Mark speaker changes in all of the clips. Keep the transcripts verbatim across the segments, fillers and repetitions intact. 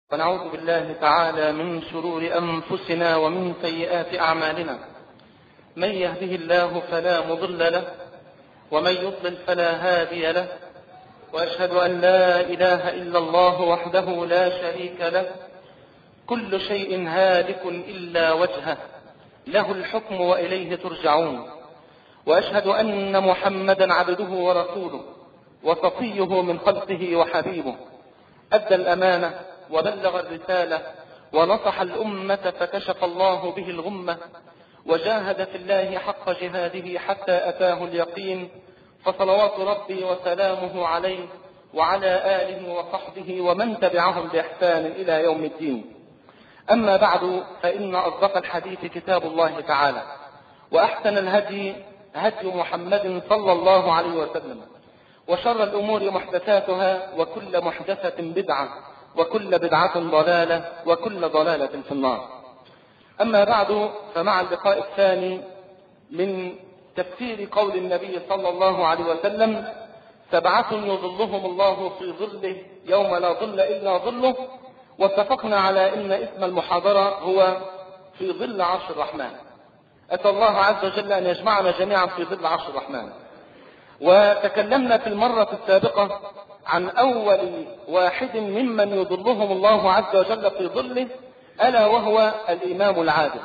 Speaker 1: ونعوذ بالله تعالى من شرور أنفسنا ومن سيئات أعمالنا. من يهده الله فلا مضل له ومن يضلل فلا هادي له، وأشهد أن لا إله إلا الله وحده لا شريك له، كل شيء هالك إلا وجهه، له الحكم وإليه ترجعون. وأشهد أن محمدا عبده ورسوله وصفيه من خلقه وحبيبه، أدى الأمانة وبلغ الرسالة ونصح الأمة فكشف الله به الغمة، وجاهد في الله حق جهاده حتى أتاه اليقين، فصلوات ربي وسلامه عليه وعلى آله وصحبه ومن تبعهم بإحسان إلى يوم الدين. أما بعد، فإن أصدق الحديث كتاب الله تعالى، وأحسن الهدي هدي محمد صلى الله عليه وسلم، وشر الأمور محدثاتها، وكل محدثة بدعة، وكل بدعة ضلالة، وكل ضلالة في النار. أما بعد، فمع اللقاء الثاني من تفسير قول النبي صلى الله عليه وسلم: سبعة يظلهم الله في ظله يوم لا ظل إلا ظله. واتفقنا على أن اسم المحاضرة هو في ظل عرش الرحمن. أسأل الله عز وجل أن يجمعنا جميعا في ظل عرش الرحمن. وتكلمنا في المرة السابقة عن أول واحد ممن يظلهم الله عز وجل في ظله، ألا وهو الإمام العادل.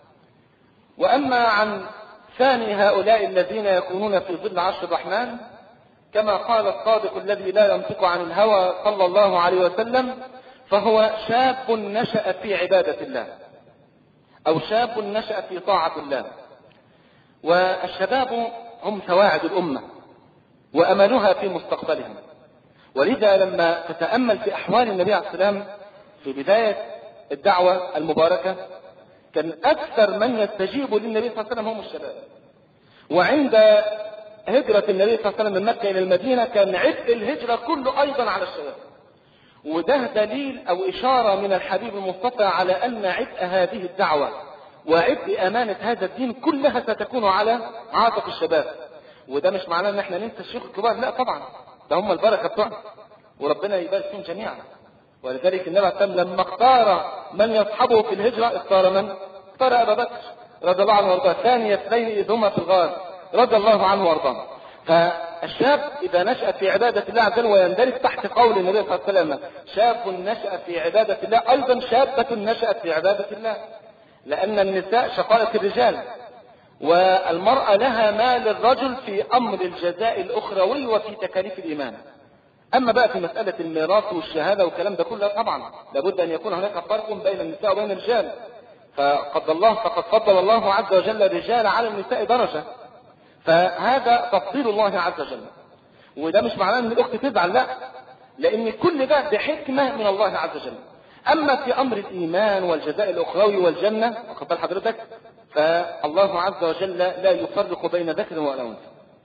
Speaker 1: وأما عن ثاني هؤلاء الذين يكونون في ظل عرش الرحمن، كما قال الصادق الذي لا ينطق عن الهوى صلى الله عليه وسلم، فهو شاب نشأ في عبادة الله، أو شاب نشأ في طاعة الله. والشباب هم سواعد الأمة وأملها في مستقبلهم. ولذا لما تتأمل في أحوال النبي عليه السلام في بداية الدعوة المباركة، كان أكثر من يستجيب للنبي صلى الله عليه وسلم هم الشباب. وعند هجرة النبي صلى الله عليه وسلم من مكة إلى المدينة، كان عبء الهجرة كله أيضا على الشباب. وده دليل أو إشارة من الحبيب المصطفى على أن عبء هذه الدعوة وعبء أمانة هذا الدين كلها ستكون على عاتق الشباب. وده مش معناه ان احنا ننسى الشيوخ الكبار، لا طبعا، ده هم البركة بتوعنا وربنا يبارك فيهم جميعا. ولذلك النبي عليه الصلاة والسلام لما اختار من يصحبه في الهجرة، اختار من؟ اختار أبا بكر رضي الله عنه وارضاه، ثاني اثنين إذ هما في الغار رضي الله عنه وارضاه. فالشاب إذا نشأ في عبادة الله عز وجل، ويندرج تحت قول النبي صلى الله عليه وسلم: شاب نشأ في عبادة الله، أيضا شابة نشأت في عبادة الله، لأن النساء شقائق الرجال، والمرأة لها ما للرجل في أمر الجزاء الأخروي وفي تكاليف الإيمان. أما بقى في مسألة الميراث والشهادة والكلام ده كله، طبعا لابد أن يكون هناك فرق بين النساء وبين الرجال. فقد الله فقد فضل الله عز وجل الرجال على النساء درجة، فهذا تفضيل الله عز وجل. وده مش معناه أن الأخت تزعل، لا، لأن كل ده بحكمة من الله عز وجل. أما في أمر الإيمان والجزاء الأخروي والجنة، واخد بال حضرتك، فالله عز وجل لا يفرق بين ذكر ولا أنثى.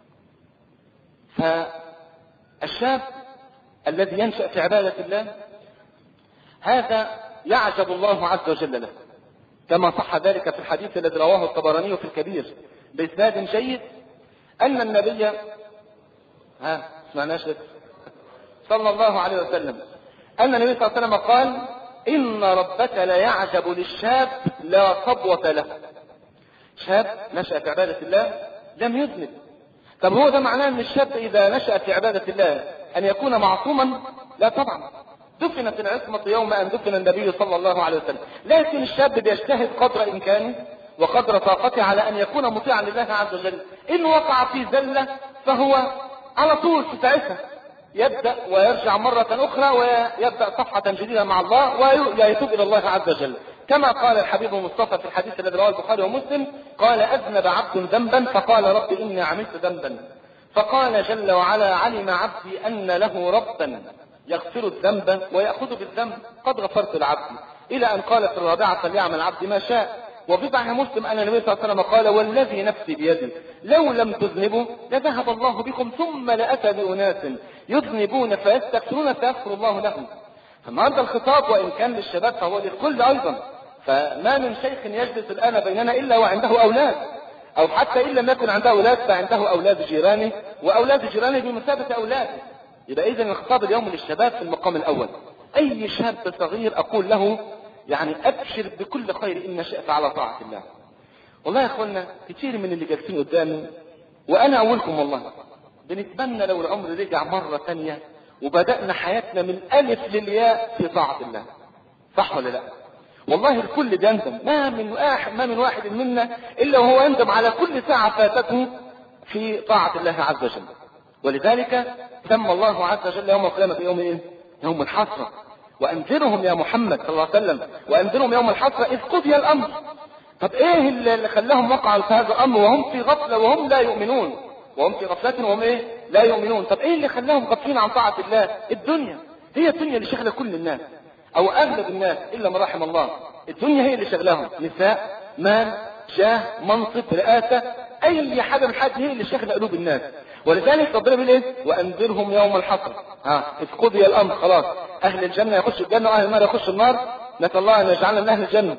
Speaker 1: فالشاب الذي ينشأ في عبادة الله، هذا يعجب الله عز وجل له، كما صح ذلك في الحديث الذي رواه الطبراني في الكبير بإسناد جيد، أن النبي ها اسمعناش صلى الله عليه وسلم أن النبي صلى الله عليه وسلم قال: إن ربك لا يعجب للشاب لا صبوة له. شاب نشأ في عبادة الله لم يذنب. طب هو ده معناه ان الشاب اذا نشأ في عبادة الله ان يكون معصوما؟ لا طبعا، دفنت العصمة يوم ان دفن النبي صلى الله عليه وسلم. لكن الشاب بيجتهد قدر امكانه وقدر طاقته على ان يكون مطيعا لله عز وجل. ان وقع في زلة فهو على طول في ساعتها يبدأ ويرجع مرة اخرى ويبدأ صفحة جديدة مع الله ويتوب الى الله عز وجل، كما قال الحبيب المصطفى في الحديث الذي رواه البخاري ومسلم: قال: أذنب عبد ذنبا فقال: رب إني عملت ذنبا، فقال جل وعلا: علم عبدي أن له ربا يغفر الذنب ويأخذ بالذنب، قد غفرت العبد، إلى أن قال في الرابعة: فليعمل عبدي ما شاء. وفي صحيح مسلم أن النبي صلى الله عليه وسلم قال: والذي نفسي بيده لو لم تذنبوا لذهب الله بكم ثم لأتى بأناس يذنبون فيستغفرون فيغفر الله لهم. فالنهارده الخطاب وإن كان للشباب فهو للكل أيضا. فما من شيخ يجلس الآن بيننا إلا وعنده أولاد، أو حتى إن لم يكن عنده أولاد فعنده أولاد جيرانه، وأولاد جيرانه بمثابة أولاده. يبقى إذن الخطاب اليوم للشباب في المقام الأول. أي شاب صغير أقول له يعني أبشر بكل خير إن شئت على طاعة الله. والله يا أخوانا كتير من اللي جالسين قدامي وأنا أولكم والله بنتمنى لو العمر رجع مرة ثانية وبدأنا حياتنا من ألف للياء في طاعة الله. صح ولا لا؟ والله الكل بيندم، ما من واحد ما من واحد منا إلا وهو يندم على كل ساعة فاتته في طاعة الله عز وجل. ولذلك سمى الله عز وجل يوم القيامة يوم إيه؟ يوم الحسرة. وأنذرهم يا محمد صلى الله عليه وسلم، وأنذرهم يوم الحسرة إذ قضي الأمر. طب إيه اللي خلاهم وقعوا في هذا الأمر وهم في غفلة وهم لا يؤمنون؟ وهم في غفلة وهم إيه؟ لا يؤمنون. طب إيه اللي خلاهم غافلين عن طاعة الله؟ الدنيا. هي الدنيا اللي شغلة كل الناس أو أغلب الناس إلا من رحم الله. الدنيا هي اللي شغلهم، نساء، مال، جاه، منصب، رئاسة، أي حاجة من حاجة هي اللي شغلة قلوب الناس. ولذلك ربنا بيقول ايه؟ وانذرهم يوم الحسرة. ها اذ قضي الامر، خلاص اهل الجنة يخشوا الجنة واهل النار يخشوا النار، نسأل الله ان يجعلنا من اهل الجنة.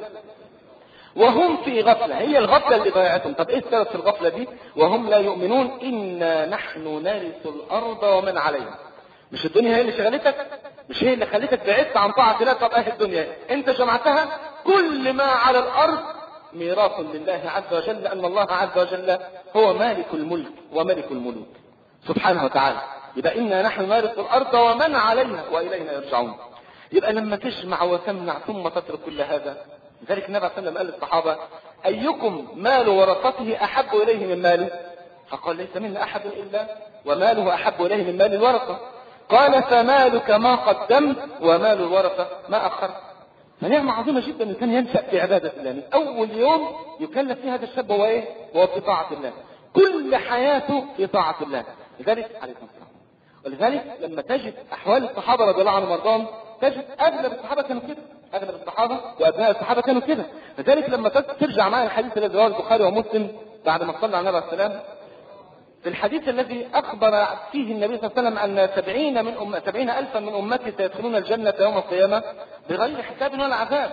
Speaker 1: وهم في غفلة، هي الغفلة اللي ضيعتهم. طب ايه السبب في الغفلة دي؟ وهم لا يؤمنون انا نحن نرث الارض ومن عليها. مش الدنيا هي اللي شغلتك؟ مش هي اللي خلتك بعدت عن طاعة الله؟ طب اهل الدنيا انت جمعتها، كل ما على الارض ميراث لله عز وجل، لأن الله عز وجل هو مالك الملك وملك الملوك سبحانه وتعالى. يبقى إنا نحن نرث الأرض ومن عليها وإلينا يرجعون. يبقى لما تجمع وتمنع ثم تترك كل هذا، لذلك النبي صلى الله عليه وسلم قال للصحابة أيكم مال ورثته أحب إليه من ماله؟ فقال ليس منا أحد إلا وماله أحب إليه من مال الورثة. قال فمالك ما قدمت ومال الورثة ما أخرت. فنعمة عظيمة جدا الإنسان ينشأ في عبادة الله. أول يوم يكلف فيه هذا الشاب هو إيه؟ هو في طاعة الله، كل حياته في طاعة الله. لذلك عليه الصلاة. ولذلك لما تجد أحوال الصحابة رضي الله عنهم وارضاهم تجد أغلب الصحابة كانوا كده، أغلب الصحابة وأبناء الصحابة كانوا كده. لذلك لما ترجع معي الحديث الذي رواه البخاري ومسلم بعد ما صلى على النبي عليه السلام، في الحديث الذي أخبر فيه النبي صلى الله عليه وسلم أن سبعين من أم سبعين ألفا من أمتي سيدخلون الجنة يوم القيامة بغير حساب ولا عذاب.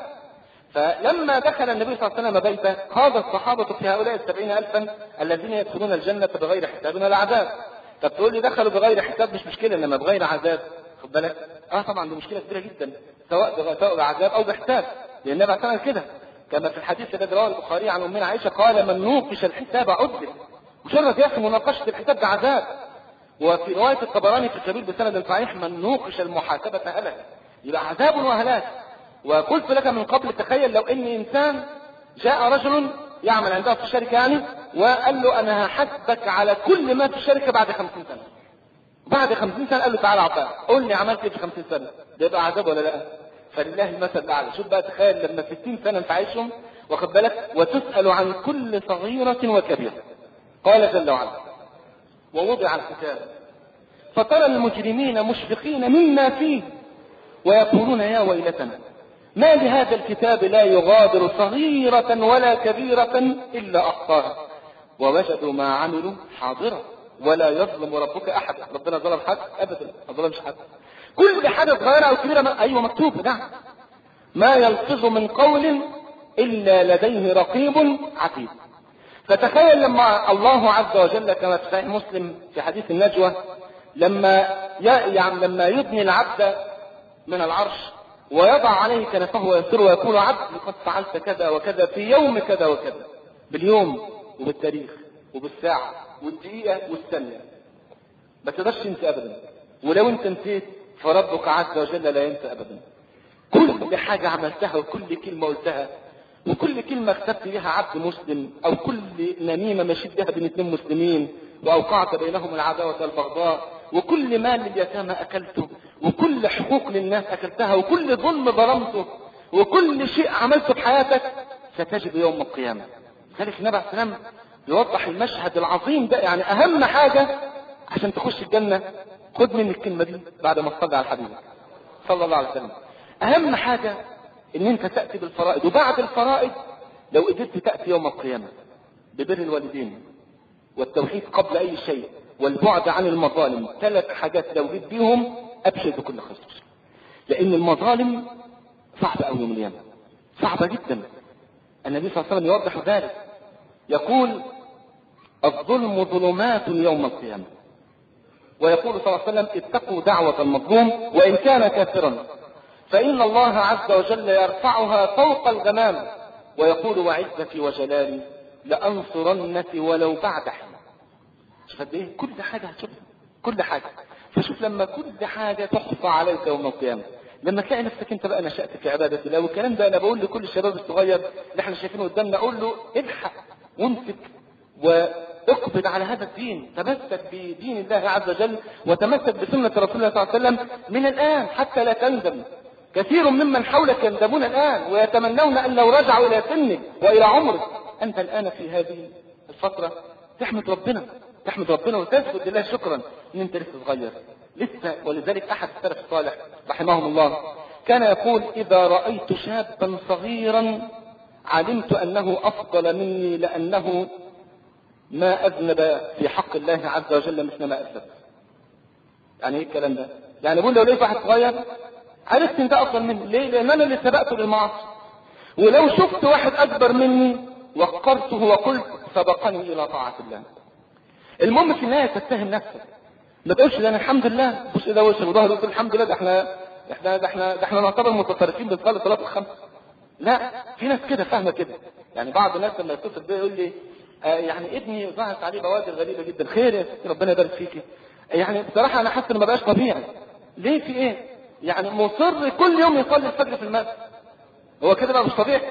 Speaker 1: فلما دخل النبي صلى الله عليه وسلم بيته خاض الصحابة في هؤلاء السبعين ألفا الذين يدخلون الجنة بغير حساب ولا عذاب. طب تقول لي دخلوا بغير حساب مش مشكلة، إنما بغير عذاب خد بالك؟ اه طبعا دي مشكلة كبيرة جدا، سواء بعذاب أو بحساب، لأن النبي عليه كده كما في الحديث الذي رواه البخاري عن أمنا عائشة قال من نوقش الحساب عذب. مجرد يا أخي مناقشة الحساب بعذاب. وفي رواية الطبراني في الكبير بسند صحيح من نوقش المحاسبة هلك، يبقى عذاب وهلاك. وقلت لك من قبل تخيل لو ان انسان جاء رجل يعمل عنده في الشركة يعني وقال له انا هحاسبك على كل ما في الشركة بعد خمسين سنة. بعد خمسين سنة قال له تعالى عطاء قول لي عملت ايه في خمسين سنة، ده يبقى عذاب ولا لا؟ فلله المثل الاعلى. شوف بقى تخيل لما ستين سنة انت عايشهم واخد بالك وتسأل عن كل صغيرة وكبيرة. قال جل وعلا ووضع الكتاب فترى المجرمين مشفقين مما فيه ويقولون يا ويلتنا ما لهذا الكتاب لا يغادر صغيرة ولا كبيرة إلا أحصاها ووجدوا ما عملوا حاضرا ولا يظلم ربك أحد. ربنا ظلم حد؟ أبدا ما ظلمش حد. كل حاجة صغيرة أو كبيرة ما... أيوة مكتوب نعم. ما يلفظ من قول إلا لديه رقيب عتيد. فتخيل لما الله عز وجل كما في صحيح مسلم في حديث النجوى لما يعني لما يبني العبد من العرش ويضع عليه كنفه ويسره ويقول عبد قد فعلت كذا وكذا في يوم كذا وكذا، باليوم وبالتاريخ وبالساعة والدقيقة والثانية، ما تقدرش تنسى أبدا. ولو انت نسيت فربك عز وجل لا ينسى أبدا. كل حاجة عملتها وكل كلمة قلتها وكل كلمة اختبت بها عبد مسلم أو كل نميمة مشيت بها بين اثنين مسلمين وأوقعت بينهم العداوة والبغضاء وكل مال لليتامى أكلته وكل حقوق للناس أكلتها وكل ظلم ظلمته وكل شيء عملته في حياتك ستجد يوم القيامة. ذلك النبي عليه السلام يوضح المشهد العظيم ده. يعني أهم حاجة عشان تخش الجنة خد مني الكلمة دي بعد ما تصلي على الحبيب صلى الله عليه وسلم. أهم حاجة ان انت تأتي بالفرائض، وبعد الفرائض لو قدرت تأتي يوم القيامة ببر الوالدين والتوحيد قبل اي شيء والبعد عن المظالم. ثلاث حاجات لو جيت بيهم ابشر بكل خير، لان المظالم صعبة قوي يوم القيامة، صعبة جدا. النبي صلى الله عليه وسلم يوضح ذلك يقول الظلم ظلمات يوم القيامة، ويقول صلى الله عليه وسلم اتقوا دعوة المظلوم وان كان كافرا فإن الله عز وجل يرفعها فوق الغمام ويقول وعزتي وجلالي لأنصرنك ولو بعد حين. شوف قد ايه كل حاجة هتشوفها، كل حاجة. فشوف لما كل حاجة تحصى عليك يوم القيامة، لما تلاقي نفسك انت بقى نشأت في عبادة الله. والكلام ده انا بقول لكل الشباب الصغير اللي احنا شايفينه قدامنا، اقول له الحق وامسك واقبض على هذا الدين، تمسك بدين الله عز وجل وتمسك بسنة رسول الله صلى الله عليه وسلم من الآن حتى لا تندم. كثير ممن حولك يندمون الآن ويتمنون أن لو رجعوا إلى سنك وإلى عمرك. أنت الآن في هذه الفترة تحمد ربنا، تحمد ربنا وتسجد لله شكرا ان انت لسه صغير لسه. ولذلك احد السلف الصالح رحمهم الله كان يقول اذا رأيت شابا صغيرا علمت انه افضل مني لانه ما اذنب في حق الله عز وجل مثل ما اذنب. يعني ايه الكلام ده؟ يعني بقول لو لقيت واحد صغير عرفت ان ده افضل مني. ليه؟ لان انا اللي سبقته للمعاصي. ولو شفت واحد اكبر مني وقرته وقلت سبقني الى طاعة الله. المهم في النهاية تتهم نفسك، ما تقولش ده انا الحمد لله بص ده وش وظهر وتقول الحمد لله ده احنا احنا ده احنا ده احنا نعتبر متطرفين بنصلي صلاه الخمس. لا، في ناس كده فاهمه كده. يعني بعض الناس لما يتصل بيا يقول لي آه يعني ابني ظهرت عليه بوادر غريبه جدا. خير يا ستي ربنا يبارك فيكي. يعني بصراحه انا حاسس ان ما بقاش طبيعي. ليه في ايه؟ يعني مصر كل يوم يصلي الفجر في المسجد. هو كده بقى مش طبيعي؟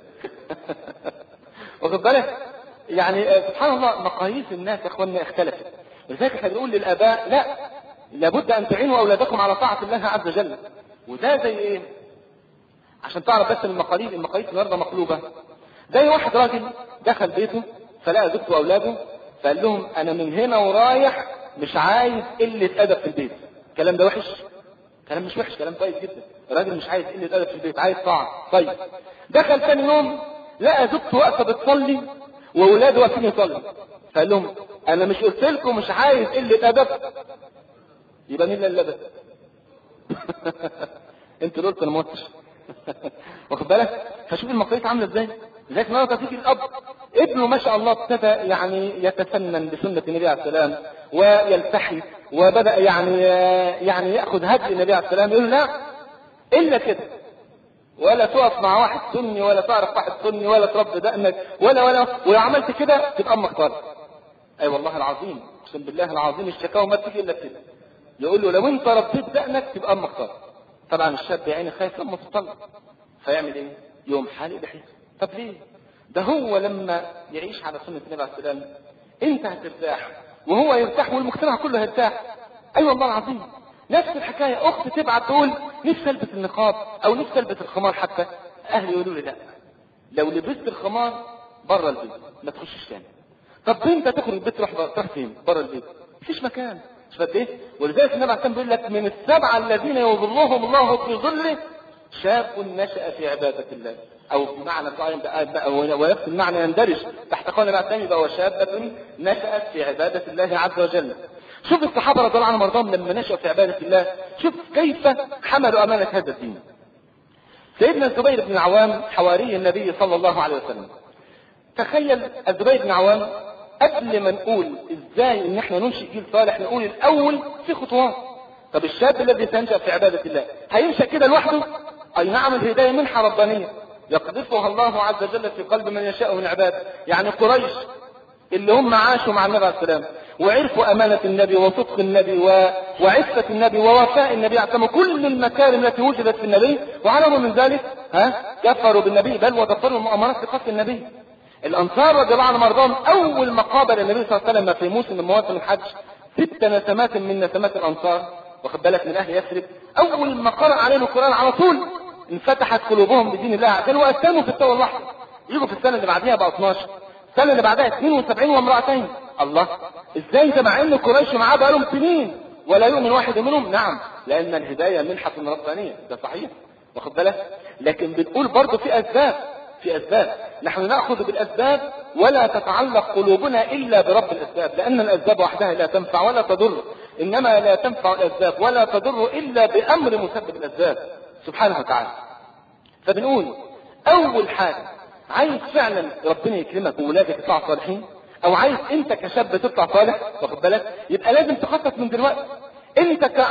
Speaker 1: واخد بالك؟ يعني سبحان الله مقاييس الناس يا اخواننا اختلفت. لذلك احنا بنقول للاباء لا، لابد ان تعينوا اولادكم على طاعه الله عز وجل. وده زي ايه؟ عشان تعرف بس المقاييس المقاييس النهارده مقلوبه. زي واحد راجل دخل بيته فلقى زوجته واولاده فقال لهم انا من هنا ورايح مش عايز قله ادب في البيت. الكلام ده وحش؟ كلام مش وحش، كلام كويس جدا. الراجل مش عايز قله ادب في البيت، عايز طاعه. طيب دخل ثاني يوم لقى زوجته واقفه بتصلي واولاده واقفين يصلوا، فقال لهم انا مش قلت لكم مش عايز قله ادب؟ يبقى مين اللي ادب؟ انت قلت انا ما قلتش. واخد بالك؟ فشوف المقاييس عامله ازاي. لذلك النهارده تيجي الاب ابنه ما شاء الله ابتدى يعني يتسنن بسنه النبي عليه السلام ويلتحي وبدا يعني يعني ياخذ هدي النبي عليه السلام، يقول لا الا كده، ولا تقف مع واحد سني ولا تعرف واحد سني ولا تربي دقنك ولا ولا ولو عملت كده تبقى امك طالب. اي أيوة والله العظيم اقسم بالله العظيم الشكاوى ما تيجي الا كده. يقول له لو انت ربيت دقنك تبقى امك طالب. طبعا الشاب يا عيني خايف لما تطلق فيعمل ايه؟ يوم حالق بحيث. طب ليه؟ ده هو لما يعيش على سنه النبي عليه السلام انت هترتاح وهو يرتاح والمجتمع كله هيرتاح. اي أيوة والله العظيم. نفس الحكايه اخت تبعت تقول نفسي البس النقاب او نفسي البس الخمار، حتى اهلي يقولوا لي لا لو لبست الخمار بره البيت ما تخشش تاني. طب انت تخرج البيت تروح تروح فين؟ بره البيت مفيش مكان. مش فاهم ايه؟ ولذلك النبي عليه السلام بيقول لك من السبعه الذين يظلهم الله في ظله شاب نشأ في عباده الله، او بمعنى ونفس المعنى يندرج تحت قول النبي عليه السلام يبقى وشابة نشأت في عباده الله عز وجل. شوف الصحابه رضي الله عنهم وارضاهم لما نشأوا في عباده الله شوف كيف حملوا امانه هذا الدين. سيدنا الزبير بن العوام حواري النبي صلى الله عليه وسلم. تخيل الزبير بن العوام قبل ما نقول ازاي ان احنا ننشئ جيل صالح نقول الاول في خطوات. طب الشاب الذي سينشأ في عباده الله هينشأ كده لوحده؟ اي نعم، الهدايه منحه ربانيه يقذفها الله عز وجل في قلب من يشاء من عباده. يعني قريش اللي هم عاشوا مع النبي عليه السلام وعرفوا امانه النبي وصدق النبي وعفه النبي ووفاء النبي، اعتموا كل المكارم التي وجدت في النبي، وعلموا من ذلك ها كفروا بالنبي بل ودبروا المؤامرات في قتل النبي. الانصار رضي الله عنهم وارضاهم اول ما قابل النبي صلى الله عليه وسلم في موسم من مواسم الحج ست نسمات من نسمات الانصار، واخد بالك، من اهل يثرب، اول ما قرأ عليهم القران على طول انفتحت قلوبهم بدين الله. كانوا اسلموا في التوبه اللحظه، يجوا في السنه اللي بعديها بقى اثناشر، السنه اللي بعدها اثنين وسبعين وامرأتين. الله، ازاي ده مع ان قريش معاه بقالهم سنين ولا يؤمن واحد منهم؟ نعم، لان الهدايه منحه ربانيه، ده صحيح، واخد بالك. لكن بنقول برضه في اسباب، في اسباب نحن ناخذ بالاسباب ولا تتعلق قلوبنا الا برب الاسباب، لان الاسباب وحدها لا تنفع ولا تضر، انما لا تنفع الاسباب ولا تضر الا بامر مسبب الاسباب سبحانه وتعالى. فبنقول اول حاجه عايز فعلا ربنا يكرمك وولادك يطلعوا صالحين، او عايز انت كشاب تطلع صالح، واخد بالك، يبقى لازم تخطط من دلوقتي. انت كأب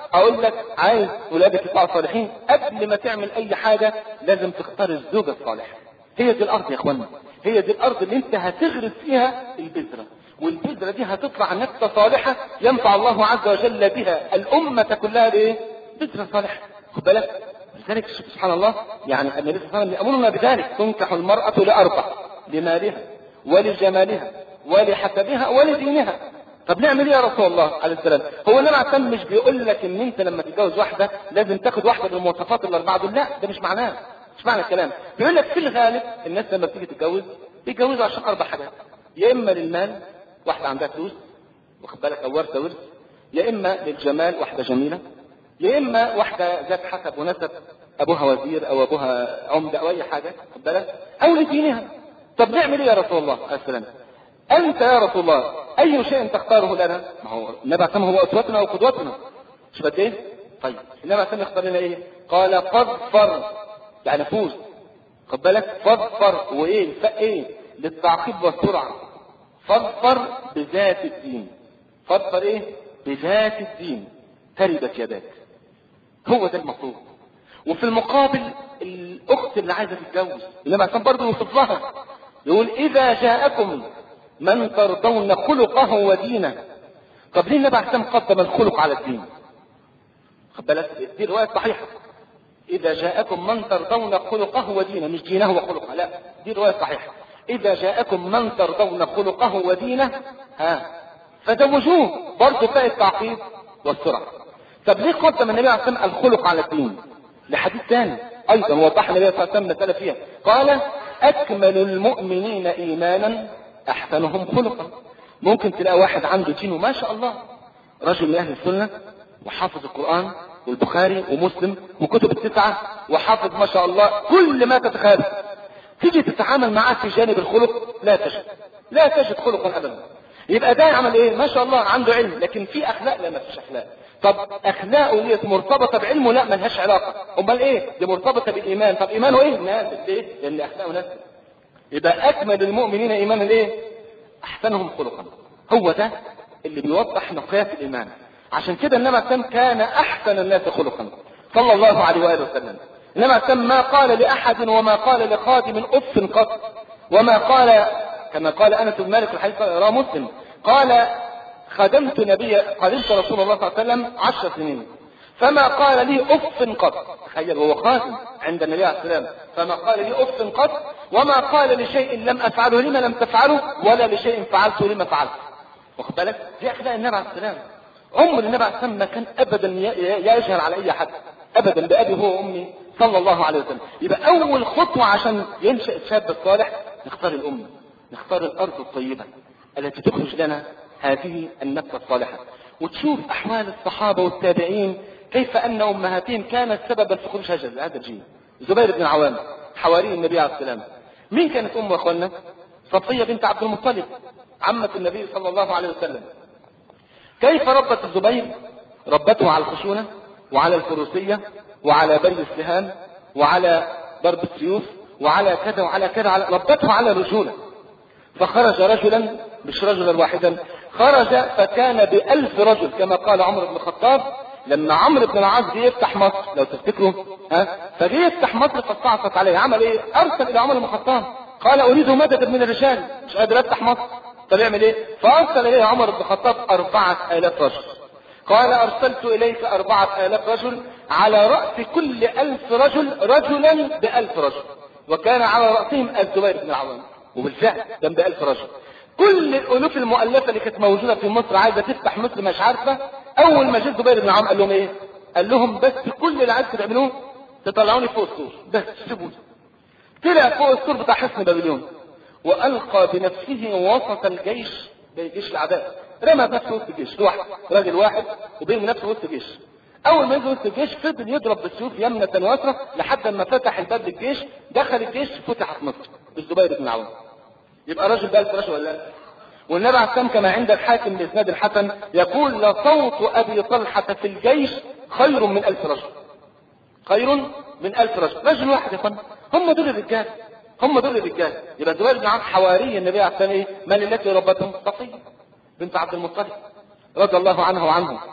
Speaker 1: اقول لك عايز ولادك يطلعوا صالحين، قبل ما تعمل اي حاجة لازم تختار الزوجة الصالحة. هي دي الارض يا اخوانا، هي دي الارض اللي انت هتغرس فيها البذرة، والبذرة دي هتطلع نبتة صالحة ينفع الله عز وجل بها الامة كلها. بايه؟ بذرة صالحة. خد بالك، لذلك سبحان الله يعني النبي صلى الله عليه وسلم يأمرنا بذلك: تنكح المرأة لأربع: لمالها ولجمالها ولحسبها ولدينها. طب نعمل ايه يا رسول الله عليه السلام؟ هو النبي عليه السلام مش بيقول لك ان انت لما تتجوز واحده لازم تاخد واحده بالمواصفات الاربعه دول، لا ده مش معناه، مش معنى الكلام. بيقول لك في الغالب الناس لما بتيجي تتجوز بيتجوزوا عشان اربع حاجات: يا اما للمال، واحده عندها فلوس واخد بالك او ورثه ورث، يا اما للجمال، واحده جميله، يا اما واحده ذات حسب ونسب، ابوها وزير او ابوها عمده او اي حاجه خد بالك، او لدينها. طب نعمل ايه يا رسول الله عليه السلام؟ انت يا رسول الله اي شيء تختاره لنا؟ ما هو النبي عليه هو اسوتنا وقدوتنا، مش قد ايه؟ طيب النبي عليه يختار لنا ايه؟ قال فاظفر، يعني فوز، خد بالك، فاظفر وايه الفاء ايه؟ للتعقيب والسرعه. فاظفر بذات الدين، فاظفر ايه؟ بذات الدين تربت يداك. هو ده المطلوب. وفي المقابل الاخت اللي عايزه تتجوز النبي عليه برضه يوصف لها، يقول: اذا جاءكم من ترضون خلقه ودينه. طب ليه النبي عليه قدم الخلق على الدين؟ خد بالك، دي روايه صحيحه: اذا جاءكم من ترضون خلقه ودينه، مش دينه وخلقه، لا دي روايه صحيحه: اذا جاءكم من ترضون خلقه ودينه ها فزوجوه، برضه فيها التعقيب والسرعه. طب ليه قدم النبي عليه الصلاه والسلام الخلق على الدين؟ لحديث ثاني ايضا وضح النبي صلى الله عليه وسلم مساله فيها، قال: اكمل المؤمنين ايمانا احسنهم خلقا. ممكن تلاقي واحد عنده دين وما شاء الله، رجل من اهل السنه وحافظ القران والبخاري ومسلم وكتب التسعه وحافظ ما شاء الله كل ما تتخيل، تيجي تتعامل معاه في جانب الخلق لا تجد، لا تجد خلقا ابدا. يبقى ده يعمل ايه؟ ما شاء الله عنده علم لكن في اخلاق؟ لا ما فيش اخلاق. طب اخلاقه ديت مرتبطه بعلمه؟ لا ملهاش علاقه. امال ايه؟ دي مرتبطه بالايمان. طب ايمانه ايه؟ نازل. ليه؟ لان اخلاقه نازل. يبقى اكمل المؤمنين ايمانا ايه؟ احسنهم خلقا. هو ده اللي بيوضح نقيات الايمان. عشان كده النبي عليه كان احسن الناس خلقا صلى الله عليه واله وسلم. النبي عليه ما قال لاحد وما قال لخادم اف قط، وما قال كما قال انس بن مالك الحديث رواه مسلم، قال: خدمت نبي خدمت رسول الله صلى الله عليه وسلم عشر سنين فما قال لي اف قط. تخيل هو خادم عند النبي عليه السلام، فما قال لي اف قط، وما قال لشيء لم افعله لما لم تفعله، ولا لشيء فعلته لما فعلته. واخد بالك؟ دي اخلاق النبي عليه السلام. عمر النبي عليه السلام ما كان ابدا يجهل على اي حد ابدا، بابي هو وامي صلى الله عليه وسلم. يبقى اول خطوه عشان ينشا الشاب الصالح نختار الامه، نختار الارض الطيبه التي تخرج لنا هذه النبته الصالحه. وتشوف احوال الصحابه والتابعين كيف ان امهاتهم كانت سببا في خروج هذا الجيل. زبير بن العوام حواري النبي عليه السلام. مين كانت امه يا اخوانا؟ صفيه بنت عبد المطلب عمه النبي صلى الله عليه وسلم. كيف ربت الزبير؟ ربته على الخشونه وعلى الفروسيه وعلى بل السهام وعلى ضرب السيوف وعلى كذا وعلى كذا، على ربته على رجوله. فخرج رجلا مش رجلا واحدا، خرج فكان بألف رجل كما قال عمر بن الخطاب لما عمرو بن العاص جه يفتح مصر لو تفتكروا، ها فجه يفتح مصر فاستعصت عليه. عمل ايه؟ ارسل الى عمر بن الخطاب قال: اريد مدد من الرجال، مش قادر افتح مصر. طب يعمل ايه؟ فارسل اليه عمر بن الخطاب اربعة الاف رجل. قال: ارسلت اليك اربعة الاف رجل، على رأس كل الف رجل رجلا بألف رجل، وكان على رأسهم الزبير بن العوام. وبالفعل كان بألف رجل. كل الالوف المؤلفه اللي كانت موجوده في مصر عايزه تفتح مصر مش عارفه، اول ما جه الزبير بن العوام قال لهم ايه؟ قال لهم: بس كل اللي عايزكم تعملوه تطلعوني فوق السور، بس سيبوني. طلع فوق السور بتاع حصن بابليون والقى بنفسه وسط الجيش، جيش الاعداء، رمى نفسه وسط الجيش لوحده، راجل واحد وبين نفسه وسط الجيش. اول ما ينزل وسط الجيش فضل يضرب بالسيوف يمنه ويسرى لحد ما فتح الباب للجيش، دخل الجيش فتحت مصر الزبير بن العوام. يبقى راجل بألف رجل ولا لا؟ والنبي عليه السلام كما عند الحاكم بإسناد الحسن يقول: لصوت أبي طلحة في الجيش خير من ألف رجل، خير من ألف رجل. رجل واحد يا فندم، هم دول الرجال، هم دول الرجال. يبقى الزبير بن العوام حواري النبي عليه السلام. من التي ربتهم؟ صفية بنت عبد المطلب رضي الله عنها وعنهم.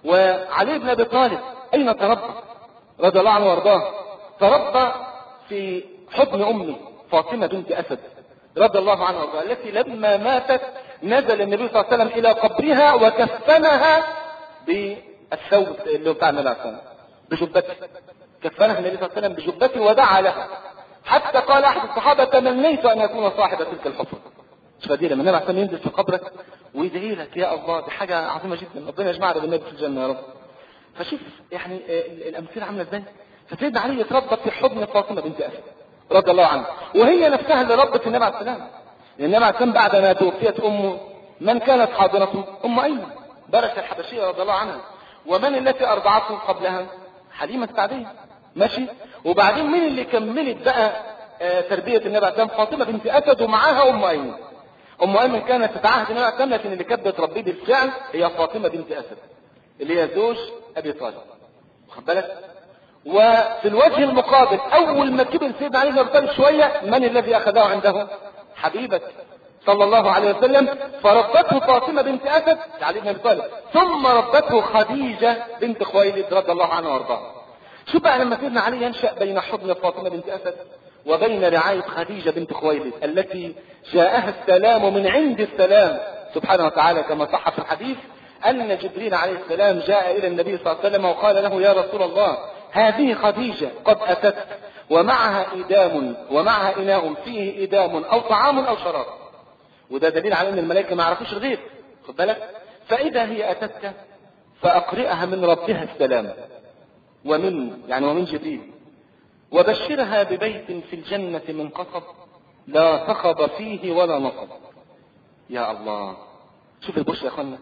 Speaker 1: وعلي بن ابي طالب اين تربى رضي الله عنه وارضاه؟ تربى في حضن امه فاطمه بنت اسد رضي الله عنها وارضاها، التي لما ماتت نزل النبي صلى الله عليه وسلم الى قبرها وكفنها بالثوب اللي هو بتاع النبي صلى الله عليه وسلم بجبته، كفنها النبي صلى الله عليه وسلم بجبته ودعا لها، حتى قال احد الصحابه تمنيت ان اكون صاحب تلك الحفره. مش فضيله من النبي عليه الصلاه والسلام ينزل في قبرك ويدعي لك يا الله، دي حاجه عظيمه جدا، ربنا يجمعنا بالنبي في الجنه يا رب. فشوف يعني الامثله عامله ازاي. فسيدنا علي يتربى في حضن فاطمه بنت اسد رضي الله عنها، وهي نفسها اللي ربت النبي عليه السلام. النبي عليه السلام بعد ما توفيت امه من كانت حاضنته؟ ام ايمن بركه الحبشيه رضي الله عنها. ومن التي ارضعته قبلها؟ حليمه السعديه. ماشي. وبعدين مين اللي كملت بقى آه تربيه النبي عليه السلام؟ فاطمه بنت اسد ومعاها ام ايمن. ام ايمن كانت تتعهد النبي عليه السلام، لكن اللي كانت بتربيه بالفعل هي فاطمه بنت اسد اللي هي زوج ابي طالب. واخد بالك؟ وفي الوجه المقابل اول ما كبر سيدنا علي بن ابي طالب شويه من الذي اخذه عنده؟ حبيبه صلى الله عليه وسلم، فربته فاطمه بنت اسد علي بن ابي طالب، ثم ربته خديجه بنت خويلد رضي الله عنها وارضاها. شوف بقى لما سيدنا علي ينشا بين حضن فاطمه بنت اسد وبين رعايه خديجه بنت خويلد التي جاءها السلام من عند السلام سبحانه وتعالى، كما صح في الحديث ان جبريل عليه السلام جاء الى النبي صلى الله عليه وسلم وقال له يا رسول الله هذه خديجة قد أتت ومعها إدام ومعها إناء فيه إدام أو طعام أو شراب، وده دليل على أن الملائكة ما يعرفوش الغيب. خد بالك؟ فإذا هي أتتك فأقرئها من ربها السلام ومن يعني ومن جبريل، وبشرها ببيت في الجنة من قصب لا صخب فيه ولا نصب. يا الله، شوف البشر يا أخوانا.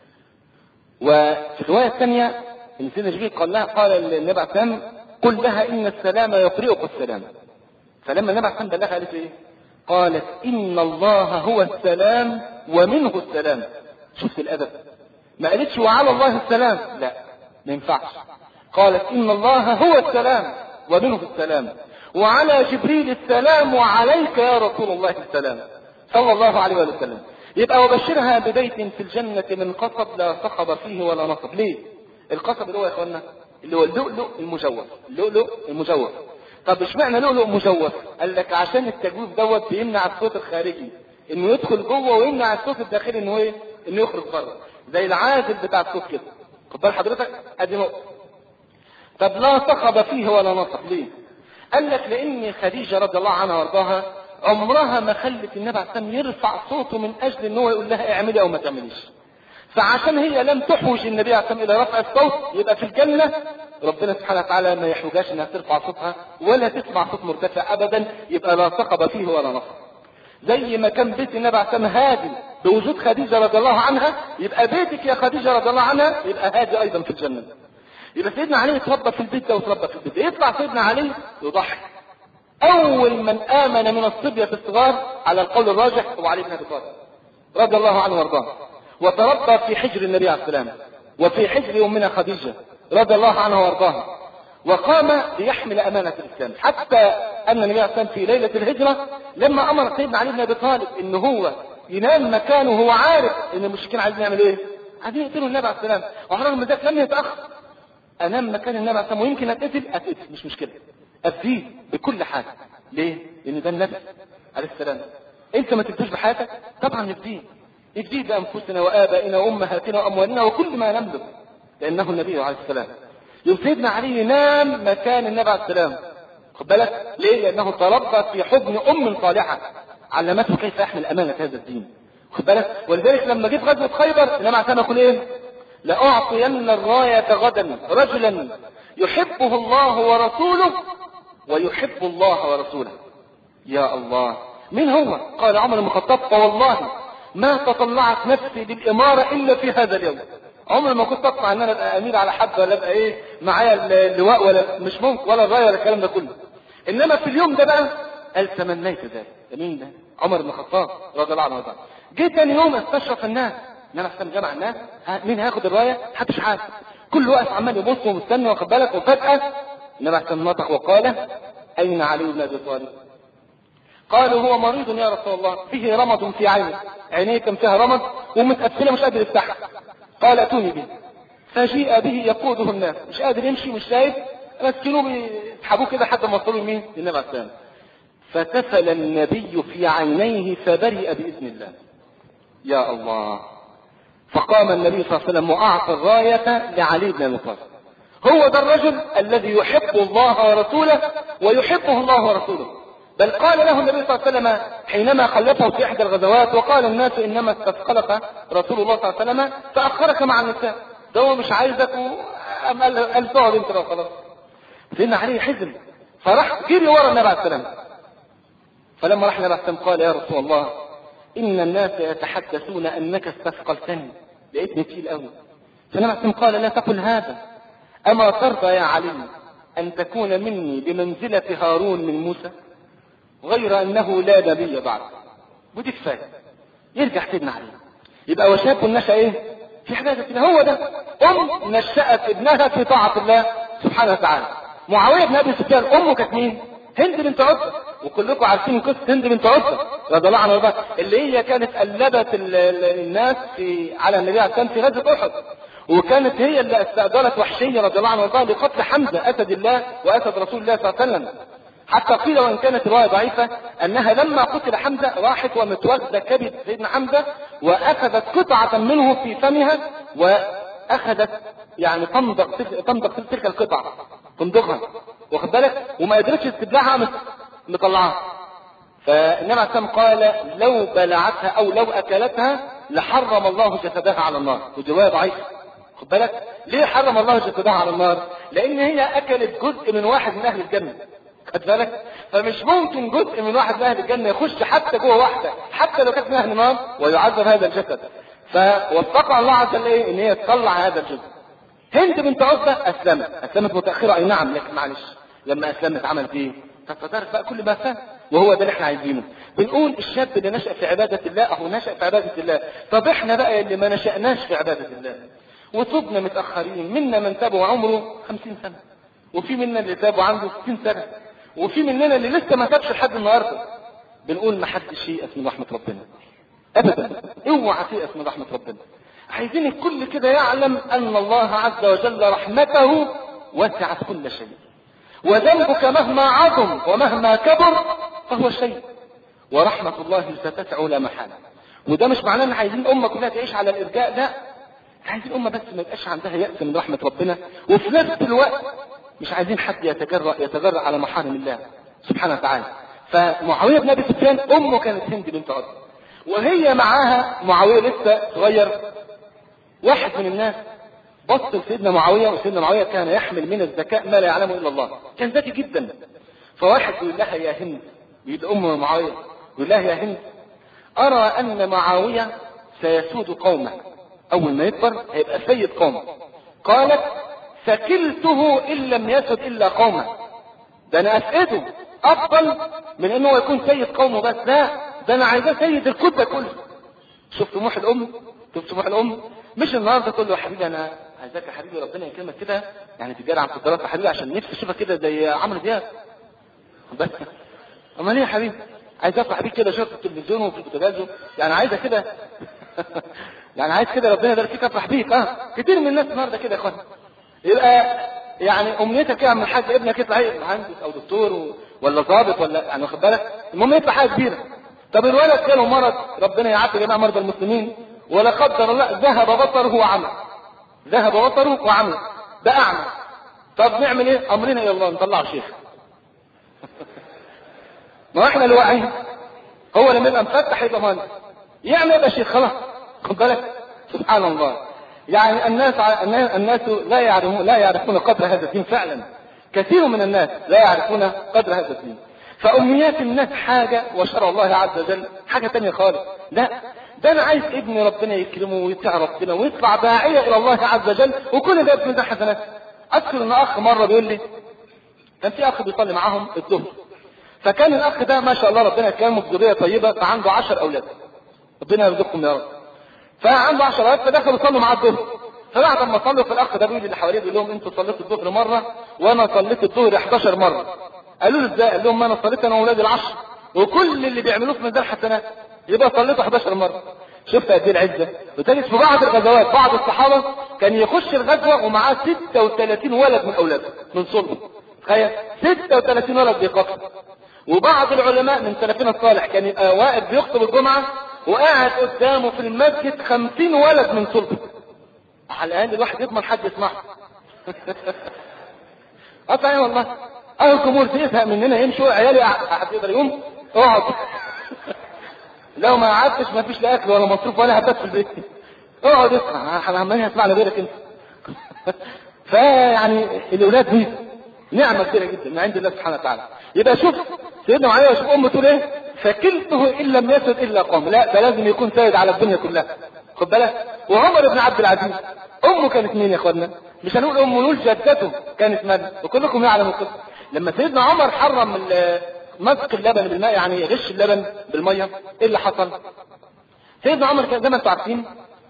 Speaker 1: وفي الرواية الثانية ان سيدنا جبريل قال لها قال النبي عليه السلام قل لها ان السلام يقرئك السلام. فلما النبي عليه السلام بلغها قالت ايه؟ قالت ان الله هو السلام ومنه السلام. شفت الادب؟ ما قالتش وعلى الله السلام، لا ما ينفعش. قالت ان الله هو السلام ومنه السلام وعلى جبريل السلام وعليك يا رسول الله السلام صلى الله عليه وسلم. يبقى وبشرها ببيت في الجنة من قصب لا صخب فيه ولا نصب. ليه؟ القصب اللي هو يا اخوانا اللي هو اللؤلؤ المجوف، اللؤلؤ المجوف. طب اشمعنى لؤلؤ مجوف؟ قال لك عشان التجويف دوت بيمنع الصوت الخارجي انه يدخل جوه ويمنع الصوت الداخلي انه ايه؟ انه يخرج بره، زي العازل بتاع الصوت كده. خد بال حضرتك؟ ادي نقطه. طب لا صخب فيه ولا نصب ليه؟ قال لك لان خديجه رضي الله عنها وارضاها عمرها ما خلت النبي عليه السلام يرفع صوته من اجل ان هو يقول لها اعملي او ما تعمليش. فعشان هي لم تحوج النبي عليه الصلاه والسلام الى رفع الصوت، يبقى في الجنه ربنا سبحانه وتعالى ما يحوجهاش انها ترفع صوتها ولا تسمع صوت مرتفع ابدا، يبقى لا صخب فيه ولا نصب. زي ما كان بيت النبي عليه الصلاه والسلام هادي بوجود خديجه رضي الله عنها، يبقى بيتك يا خديجه رضي الله عنها يبقى هادي ايضا في الجنه. يبقى سيدنا علي يتربى في البيت ده ويتربى في البيت ده. يطلع سيدنا علي يضحي. اول من امن من الصبيه الصغار على القول الراجح هو علي بن ابي طالب رضي الله عنه وارضاه، وتربى في حجر النبي عليه السلام وفي حجر امنا خديجه رضي الله عنها وارضاها، وقام ليحمل امانه الاسلام، حتى ان النبي عليه السلام في ليله الهجره لما امر سيدنا علي بن ابي طالب ان هو ينام مكانه وهو عارف ان المشركين عايزين يعملوا ايه؟ عايزين يقتلوا النبي عليه السلام، وعمرهم ذاك لم يتاخر. انام مكان النبي عليه السلام ويمكن اتقتل اتقتل مش مشكله، افديه بكل حاجه. ليه؟ لان ده النبي عليه السلام. انت ما تبدوش بحياتك؟ طبعا نفديه، نفديه بانفسنا وابائنا وامهاتنا واموالنا وكل ما نملك، لانه النبي عليه السلام. يوم سيدنا علي ينام مكان النبي عليه السلام. خد بالك ليه؟ لانه تربى في حضن ام صالحه علمته كيف يحمل امانه هذا الدين. خد بالك، ولذلك لما جيت غزوه خيبر النبي عليه السلام يقول ايه؟ لاعطين الرايه غدا رجلا يحبه الله ورسوله ويحب الله ورسوله. يا الله، مين هو؟ قال عمر بن الخطاب فوالله ما تطلعت نفسي للاماره الا في هذا اليوم. عمر ما كنت اطمع ان انا ابقى امير على حد ولا ابقى ايه معايا اللواء ولا مش ممكن ولا الرايه ولا الكلام ده كله، انما في اليوم ده بقى قال تمنيت ذلك. مين ده؟ عمر بن الخطاب رضي الله عنه وارضاه. جه ثاني يوم استشرف الناس، انما احسن جمع الناس، مين هياخد الرايه؟ محدش عارف، كل واقف عمال يبص ومستني واخد بالك، وفجاه انما احسن نطق وقال اين علي بن ابي طالب؟ قالوا هو مريض يا رسول الله، به رمض في عينه، عينيه كم فيها رمض ومتقفله مش قادر يفتحها. قال اتوني به. فجيء به يقوده الناس، مش قادر يمشي، مش شايف، مسكينه بيسحبوه كده حتى ما وصلوا لمين؟ للنبي عليه السلام. فتفل النبي في عينيه فبرئ بإذن الله. يا الله. فقام النبي صلى الله عليه وسلم وأعطى الراية لعلي بن أبي طالب. هو ده الرجل الذي يحب الله ورسوله ويحبه الله ورسوله. بل قال له النبي صلى الله عليه وسلم حينما خلفه في إحدى الغزوات وقال الناس إنما استثقلك رسول الله صلى الله عليه وسلم فأخرك مع النساء، ده هو مش عايزك وقال قال تقعد انت لو خلاص. سيدنا علي حزن فراح جري ورا النبي عليه السلام. فلما راح النبي عليه السلام قال يا رسول الله إن الناس يتحدثون أنك استثقلتني، لقيتني تقيل قوي. فالنبي عليه السلام قال لا تقل هذا، أما ترضى يا علي أن تكون مني بمنزلة هارون من موسى، غير أنه لا نبي بعد. ودي كفاية. يرجع سيدنا علي يبقى وشاب نشأ ايه في حاجات كده. هو ده ام نشأت ابنها في طاعة الله سبحانه وتعالى. معاوية بن ابي سفيان امه كانت مين؟ هند بنت عتبة، وكلكم عارفين قصة هند بنت عتبة رضي الله عنها وارضاها، اللي هي كانت قلبت الناس في على النبي عليه السلام في غزوة احد، وكانت هي اللي استأجرت وحشية رضي الله عنه وارضاها لقتل حمزة اسد الله واسد رسول الله صلى الله عليه وسلم. حتى قيل وان كانت رواية ضعيفة انها لما قتل حمزة راحت ومتوغدة كبد سيدنا حمزة واخذت قطعة منه في فمها واخذت يعني تمضغ تمضغ تلك القطعة تمضغها، واخد بالك، وما قدرتش تبلعها مطلعها. فالنبي عليه السلام قال لو بلعتها او لو اكلتها لحرم الله جسدها على النار، ورواية ضعيفة. خد بالك ليه حرم الله جسدها على النار؟ لان هي اكلت جزء من واحد من اهل الجنة، خد بالك، فمش ممكن جزء من واحد من اهل الجنة يخش حتى جوه واحدة حتى لو كانت من اهل النار ويعذب هذا الجسد. فوفقها الله عز وجل ايه ان هي تطلع هذا الجزء. هند بنت عتبة اسلمت، اسلمت متأخرة اي نعم، لكن معلش لما اسلمت عملت ايه؟ فتدارك بقى كل ما فات، وهو ده اللي احنا عايزينه. بنقول الشاب اللي نشأ في عبادة الله اهو نشأ في عبادة الله. طب احنا بقى اللي ما نشأناش في عبادة الله وتوبنا متأخرين، منا من تاب وعمره خمسين سنة، وفي منا اللي تاب وعنده ستين سنة، وفي مننا اللي لسه ما تابش لحد النهارده. بنقول ما حدش ييأس من رحمة ربنا ابدا، اوعى تيأس من رحمة ربنا. عايزين الكل كده يعلم ان الله عز وجل رحمته وسعت كل شيء، وذنبك مهما عظم ومهما كبر فهو شيء، ورحمة الله ستسع لا محالة. وده مش معناه ان عايزين الامة كلها تعيش على الارجاء، لا، عايزين الامة بس ما يبقاش عندها يأس من رحمة ربنا، وفي نفس الوقت مش عايزين حد يتجرأ يتجرأ على محارم الله سبحانه وتعالى. فمعاوية بن ابي سفيان امه كانت هند بنت عتبة، وهي معاها معاوية لسه صغير. واحد من الناس بص لسيدنا معاوية، وسيدنا معاوية كان يحمل من الذكاء ما لا يعلمه الا الله، كان ذكي جدا. فواحد يقول لها يا هند، يقول ام معاوية يقول لها يا هند ارى ان معاوية سيسود قومه، اول ما يكبر هيبقى سيد قومه. قالت فكلته ان لم يسد الا قومه، ده انا اسئده افضل من انه يكون سيد قومه بس، لا ده انا عايزاه سيد الكتله كله. شوف طموح الام، شوف طموح الام. مش النهارده تقول له يا حبيبي انا عايزاك يا حبيبي ربنا يكرمك كده يعني تجاري عن الدراسه يا حبيبي عشان نفسي اشوفك كده زي عمرو دياب بس. امال ايه يا حبيبي؟ عايز افرح بيك كده اشوفك في التلفزيون وفي البوتاجاز يعني عايزه كده يعني عايز كده ربنا يبارك فيك افرح بيك. اه كتير من الناس النهارده كده يا اخوان، يبقى يعني امنيتك يا عم الحاج ابنك يطلع ايه مهندس او دكتور و... ولا ضابط ولا يعني واخد بالك، المهم يطلع حاجه كبيره. طب الولد جاله مرض، ربنا يعافي جميع مرضى المسلمين، ولا قدر الله ذهب بصره وعمى، ذهب بصره وعمى، ده اعمى. طب نعمل ايه؟ امرنا الى الله نطلعه شيخ. ما احنا الواعي هو لما يبقى مفتح يبقى مهندس، يعني يبقى شيخ خلاص، خد بالك. سبحان الله، يعني الناس الناس لا يعرفون لا يعرفون قدر هذا الدين فعلا. كثير من الناس لا يعرفون قدر هذا الدين. فأمنيات الناس حاجة وشرع الله عز وجل حاجة تانية خالص. لا، ده انا عايز ابني ربنا يكرمه ويطيع ربنا ويطلع داعية الى الله عز وجل، وكل ده بميزان حسنات. اذكر ان اخ مرة بيقول لي كان في اخ بيصلي معاهم الظهر، فكان الاخ ده ما شاء الله ربنا يكرمه بذرية طيبة، فعنده عشر اولاد ربنا يرزقكم يا رب. فعنده عشر اولاد فدخلوا يصلوا مع الظهر. فبعد ما صلوا في الاخ ده بيقول اللي حواليه بيقول لهم انتوا صليتوا الظهر مرة وانا صليت الظهر احداشر مرة. قالوا له ازاي؟ قال لهم ما انا صليت انا واولاد العشر وكل اللي بيعملوه في ميزان حسنات، يبقى صليته احداشر مرة. شفت قد ايه العزة. وتجد في بعض الغزوات بعض الصحابة كان يخش الغزوة ومعاه ستة وثلاثين ولد من اولاده من صلبه. تخيل ستة وثلاثين ولد بيقتل. وبعض العلماء من سلفنا الصالح كان يبقى واقف بيخطب الجمعة وقاعد قدامه في المسجد خمسين ولد من صلبه. على الاقل الواحد يضمن حد يسمعه. اصلا ايه والله، اهو الجمهور يزهق مننا يمشوا عيالي حد يقدر يقوم اقعد. لو ما قعدتش ما فيش لا اكل ولا مصروف ولا هبات في البيت. اقعد اسمع، احنا عمالين هسمعنا غيرك انت. فيعني الاولاد دي نعمه كبيره جدا من عند الله سبحانه وتعالى. يبقى شوف سيدنا معاويه، شوف امه تقول ايه؟ فكلته ان لم يسد الا قوم. لا ده لازم يكون سيد على الدنيا كلها، خد بالك. وعمر بن عبد العزيز امه كانت مين يا اخوانا؟ مش هنقول امه، نقول جدته كانت من، وكلكم يعلم القصه. لما سيدنا عمر حرم مسك اللبن بالماء، يعني غش اللبن بالميه، ايه اللي حصل؟ سيدنا عمر كان زي ما انتم عارفين،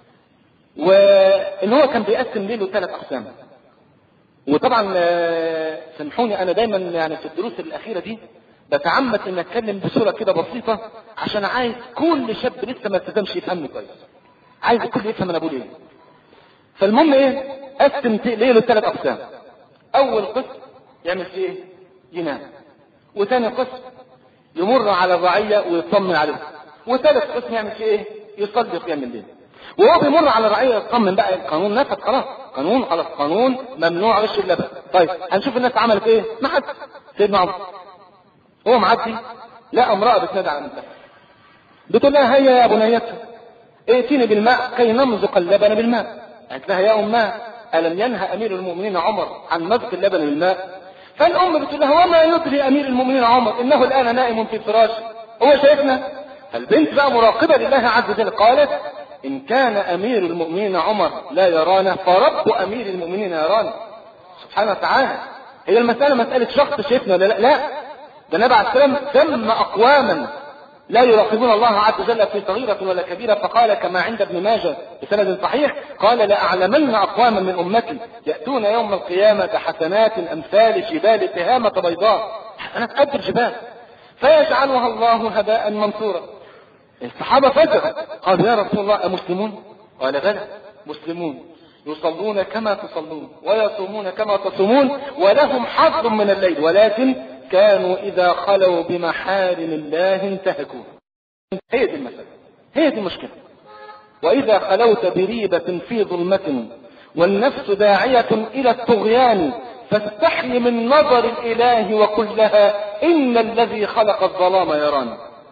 Speaker 1: وان هو كان بيقسم ليله ثلاث اقسام. وطبعا سامحوني انا دايما يعني في الدروس الاخيره دي بتعمد ان اتكلم بصوره كده بسيطه، عشان عايز كل شاب لسه ما التزمش يفهمني كويس، عايز الكل يفهم انا بقول ايه. فالمهم ايه؟ قسم ليله ثلاث اقسام. اول قسم يعمل فيه ايه؟ ينام. وثاني قسم يمر على الرعيه ويطمن عليهم. وثالث قسم يعمل فيه ايه؟ يصلي قيام الليل. وهو بيمر على الرعيه يطمن بقى، القانون نفذ خلاص، قانون خلاص، قانون ممنوع غش اللبن. طيب هنشوف الناس عملت ايه؟ ما حد. سيدنا عمر هو معدي لا امراه بتنادى على بنتها، بتقول لها هيا يا بنيتي ائتيني بالماء كي نمزق اللبن بالماء. قالت لها يا اماه الم ينهى امير المؤمنين عمر عن مزق اللبن بالماء؟ فالام بتقول لها وما يدري امير المؤمنين عمر انه الان نائم في فراشه، هو شايفنا؟ فالبنت بقى مراقبه لله عز وجل قالت ان كان امير المؤمنين عمر لا يرانا فرب امير المؤمنين يرانا سبحانه وتعالى. هي المساله مساله شخص شايفنا ولا لا؟ لا، ده النبي عليه السلام ثم اقواما لا يراقبون الله عز وجل في صغيرة ولا كبيرة، فقال كما عند ابن ماجه بسند صحيح قال لا أعلمن أقواما من أمتي يأتون يوم القيامة بحسنات أمثال جبال تهامة بيضاء، حسنات قد الجبال، فيجعلها الله هباء منثورا. الصحابة فجأة قالوا يا رسول الله أمسلمون؟ قال بلى مسلمون، يصلون كما تصلون ويصومون كما تصومون ولهم حظ من الليل، ولكن كانوا إذا خلوا بمحارم الله انتهكوا. هي دي المسألة، هي دي المشكلة. وإذا خلوت بريبة في ظلمة والنفس داعية إلى الطغيان فاستحي من نظر الإله وقل لها إن الذي خلق الظلام يراني.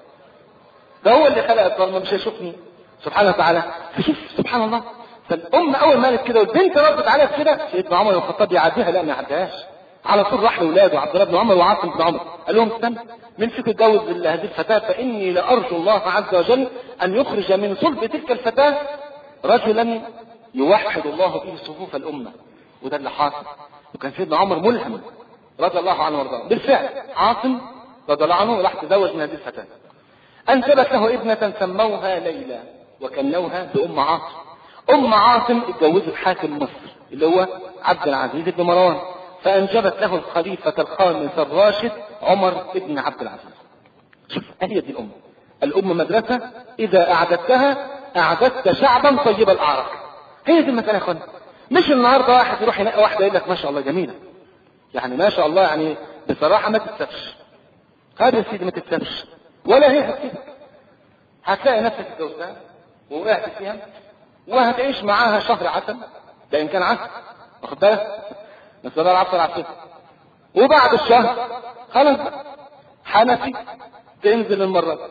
Speaker 1: ده هو اللي خلق الظلام مش هيشوفني سبحانه وتعالى. فشوف سبحان الله، فالأم أول ما قالت كده والبنت ردت عليها كده، سيدنا عمر بن الخطاب يعديها؟ لا ما يعديهاش، على طول راح لاولاده عبد الله بن عمر وعاصم بن عمر قال لهم استنى، من فيكم يتجوز هذه الفتاه؟ فاني لارجو الله عز وجل ان يخرج من صلب تلك الفتاه رجلا يوحد الله به صفوف الامه. وده اللي حاصل. وكان سيدنا عمر ملهم رضي الله عنه وارضاه. بالفعل عاصم رضي الله عنه راح تزوج من هذه الفتاه، انجبت له ابنه سموها ليلى وكنوها بام عاصم. ام عاصم اتجوزت حاكم مصر اللي هو عبد العزيز بن مروان، فأنجبت له الخليفة الخامس الراشد عمر بن عبد العزيز. شوف هي دي الأم. الأم مدرسة إذا أعددتها أعددت شعبا طيب الأعراق. هي دي المسألة يا أخوان. مش النهارده واحد يروح يلاقي واحدة يقول لك ما شاء الله جميلة، يعني ما شاء الله، يعني بصراحة ما تتسفش. هذا يا سيدي ما تتسفش ولا هي هتسيبك. هتلاقي نفسك اتجوزتها ووقعت فيها وهتعيش معاها شهر عسل، ده إن كان عسل، واخد بالك؟ نسأل الله العفو والعافية. وبعد الشهر خلاص حنفي تنزل المرة دي.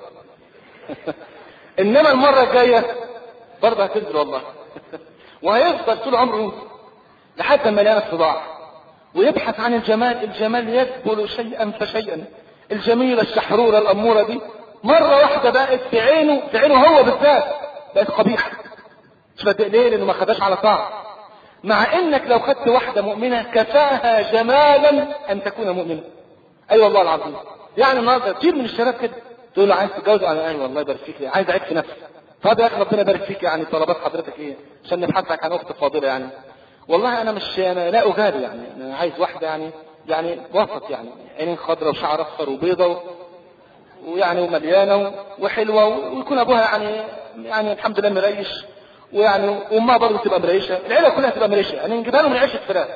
Speaker 1: انما المرة الجاية برضه هتنزل والله. وهيفضل طول عمره ينزل لحتى ما يلاقي الصداع ويبحث عن الجمال. الجمال يذبل شيئا فشيئا. الجميلة الشحرورة الأمورة دي مرة واحدة بقت في عينه، في عينه هو بالذات بقت قبيحة. مش بدأ ليه؟ لأنه ما خداش على طاعة. مع انك لو خدت واحدة مؤمنة كفاها جمالا ان تكون مؤمنة. اي أيوة والله العظيم. يعني النهارده كتير من الشباب كده تقول له عايز تتجوز؟ انا ايوه والله يبارك فيك، عايز اعيش في نفسي. طب يا اخي ربنا يبارك فيك، يعني طلبات حضرتك ايه عشان نبحث عن اخت فاضله؟ يعني والله انا مش انا لا اجاري، يعني انا عايز واحده يعني يعني وسط، يعني عينين خضراء وشعر اصفر وبيضه ويعني ومليانه وحلوه ويكون ابوها يعني يعني الحمد لله مريش ويعني امها برضه تبقى مريشه، العيله كلها تبقى مريشه، يعني نجيبها لهم من عيشه فراخ.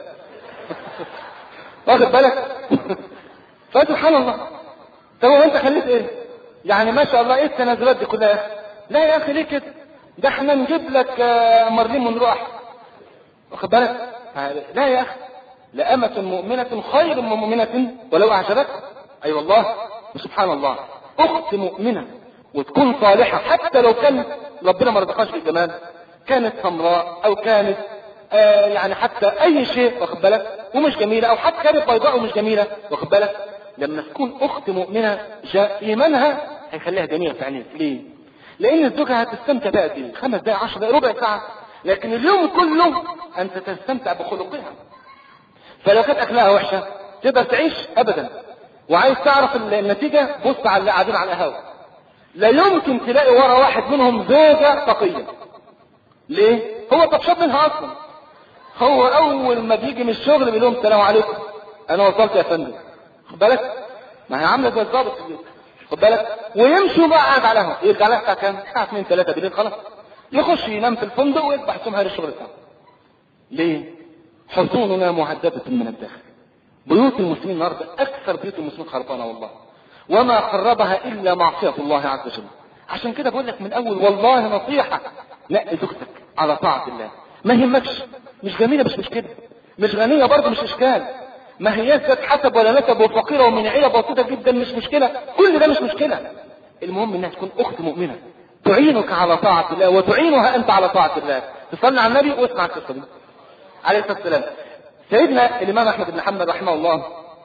Speaker 1: واخد بالك؟ فسبحان الله. طب انت خليت ايه؟ يعني ما شاء الله ايه التنازلات دي كلها؟ لا يا اخي ليه كده؟ ده احنا نجيب لك مرلين ونروح. واخد بالك؟ لا يا اخي، لأمة مؤمنة خير من مؤمنة ولو اعجبتك. اي أيوة والله. سبحان الله. اخت مؤمنة وتكون صالحة حتى لو كان ربنا ما رزقهاش بالجمال، كانت سمراء او كانت آه يعني حتى اي شيء، واخد بالك، ومش جميلة، او حتى كانت بيضاء ومش جميلة، واخد بالك، لما تكون اخت مؤمنة جاء ايمانها هيخليها جميلة في عينيك. ليه؟ لان الزوجة هتستمتع بقى دي خمس دقائق عشر دقائق ربع ساعة، لكن اليوم كله انت تستمتع بخلقها. فلو كانت اكلها وحشة تقدر تعيش ابدا. وعايز تعرف النتيجة، بص على اللي قاعدين على القهوة، لا يمكن تلاقي ورا واحد منهم زوجة تقية. ليه؟ هو طفشان منها اصلا. هو اول ما بيجي من الشغل بيقول لهم السلام عليكم انا وصلت يا فندم، خد بالك، ما هي عامله زي الضابط، خد بالك، ويمشوا بقى قاعد على القهوه، يرجع لها الساعه كام؟ الساعه اتنين تلاته بالليل، خلاص يخش ينام في الفندق ويصبح ثم هذا الشغل بتاعه. ليه؟ حصوننا مهدده من الداخل. بيوت المسلمين النهارده اكثر بيوت المسلمين خربانه والله، وما خربها الا معصيه الله عز وجل. عشان كده بقول لك من اول والله نصيحه، نقي زوجتك على طاعه الله، ما يهمكش، مش جميله مش مشكله، مش غنيه برضه مش اشكال، ما هي ذات حسب ولا نسب وفقيره ومن عيله بسيطه جدا مش مشكله، كل ده مش مشكله. المهم انها تكون اخت مؤمنه تعينك على طاعه الله وتعينها انت على طاعه الله. تصلي على النبي واسمع القصه دي عليه الصلاه والسلام. سيدنا الامام احمد بن حنبل رحمه الله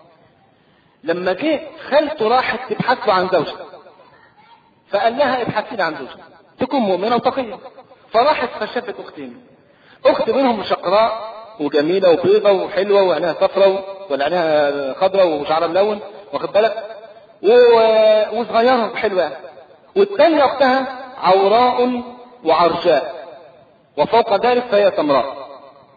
Speaker 1: لما جه خالته راحت تبحث له عن زوجها، فقال لها ابحثي لي عن زوجها تكون مؤمنه وتقيه. فراحت فشافت اختين، اخت منهم شقراء وجميله وبيضه وحلوه وعينها صفراء وعينها خضراء وشعرها ملون، واخد بالك، وصغيره وحلوه، والثانيه اختها عوراء وعرجاء وفوق ذلك فهي سمراء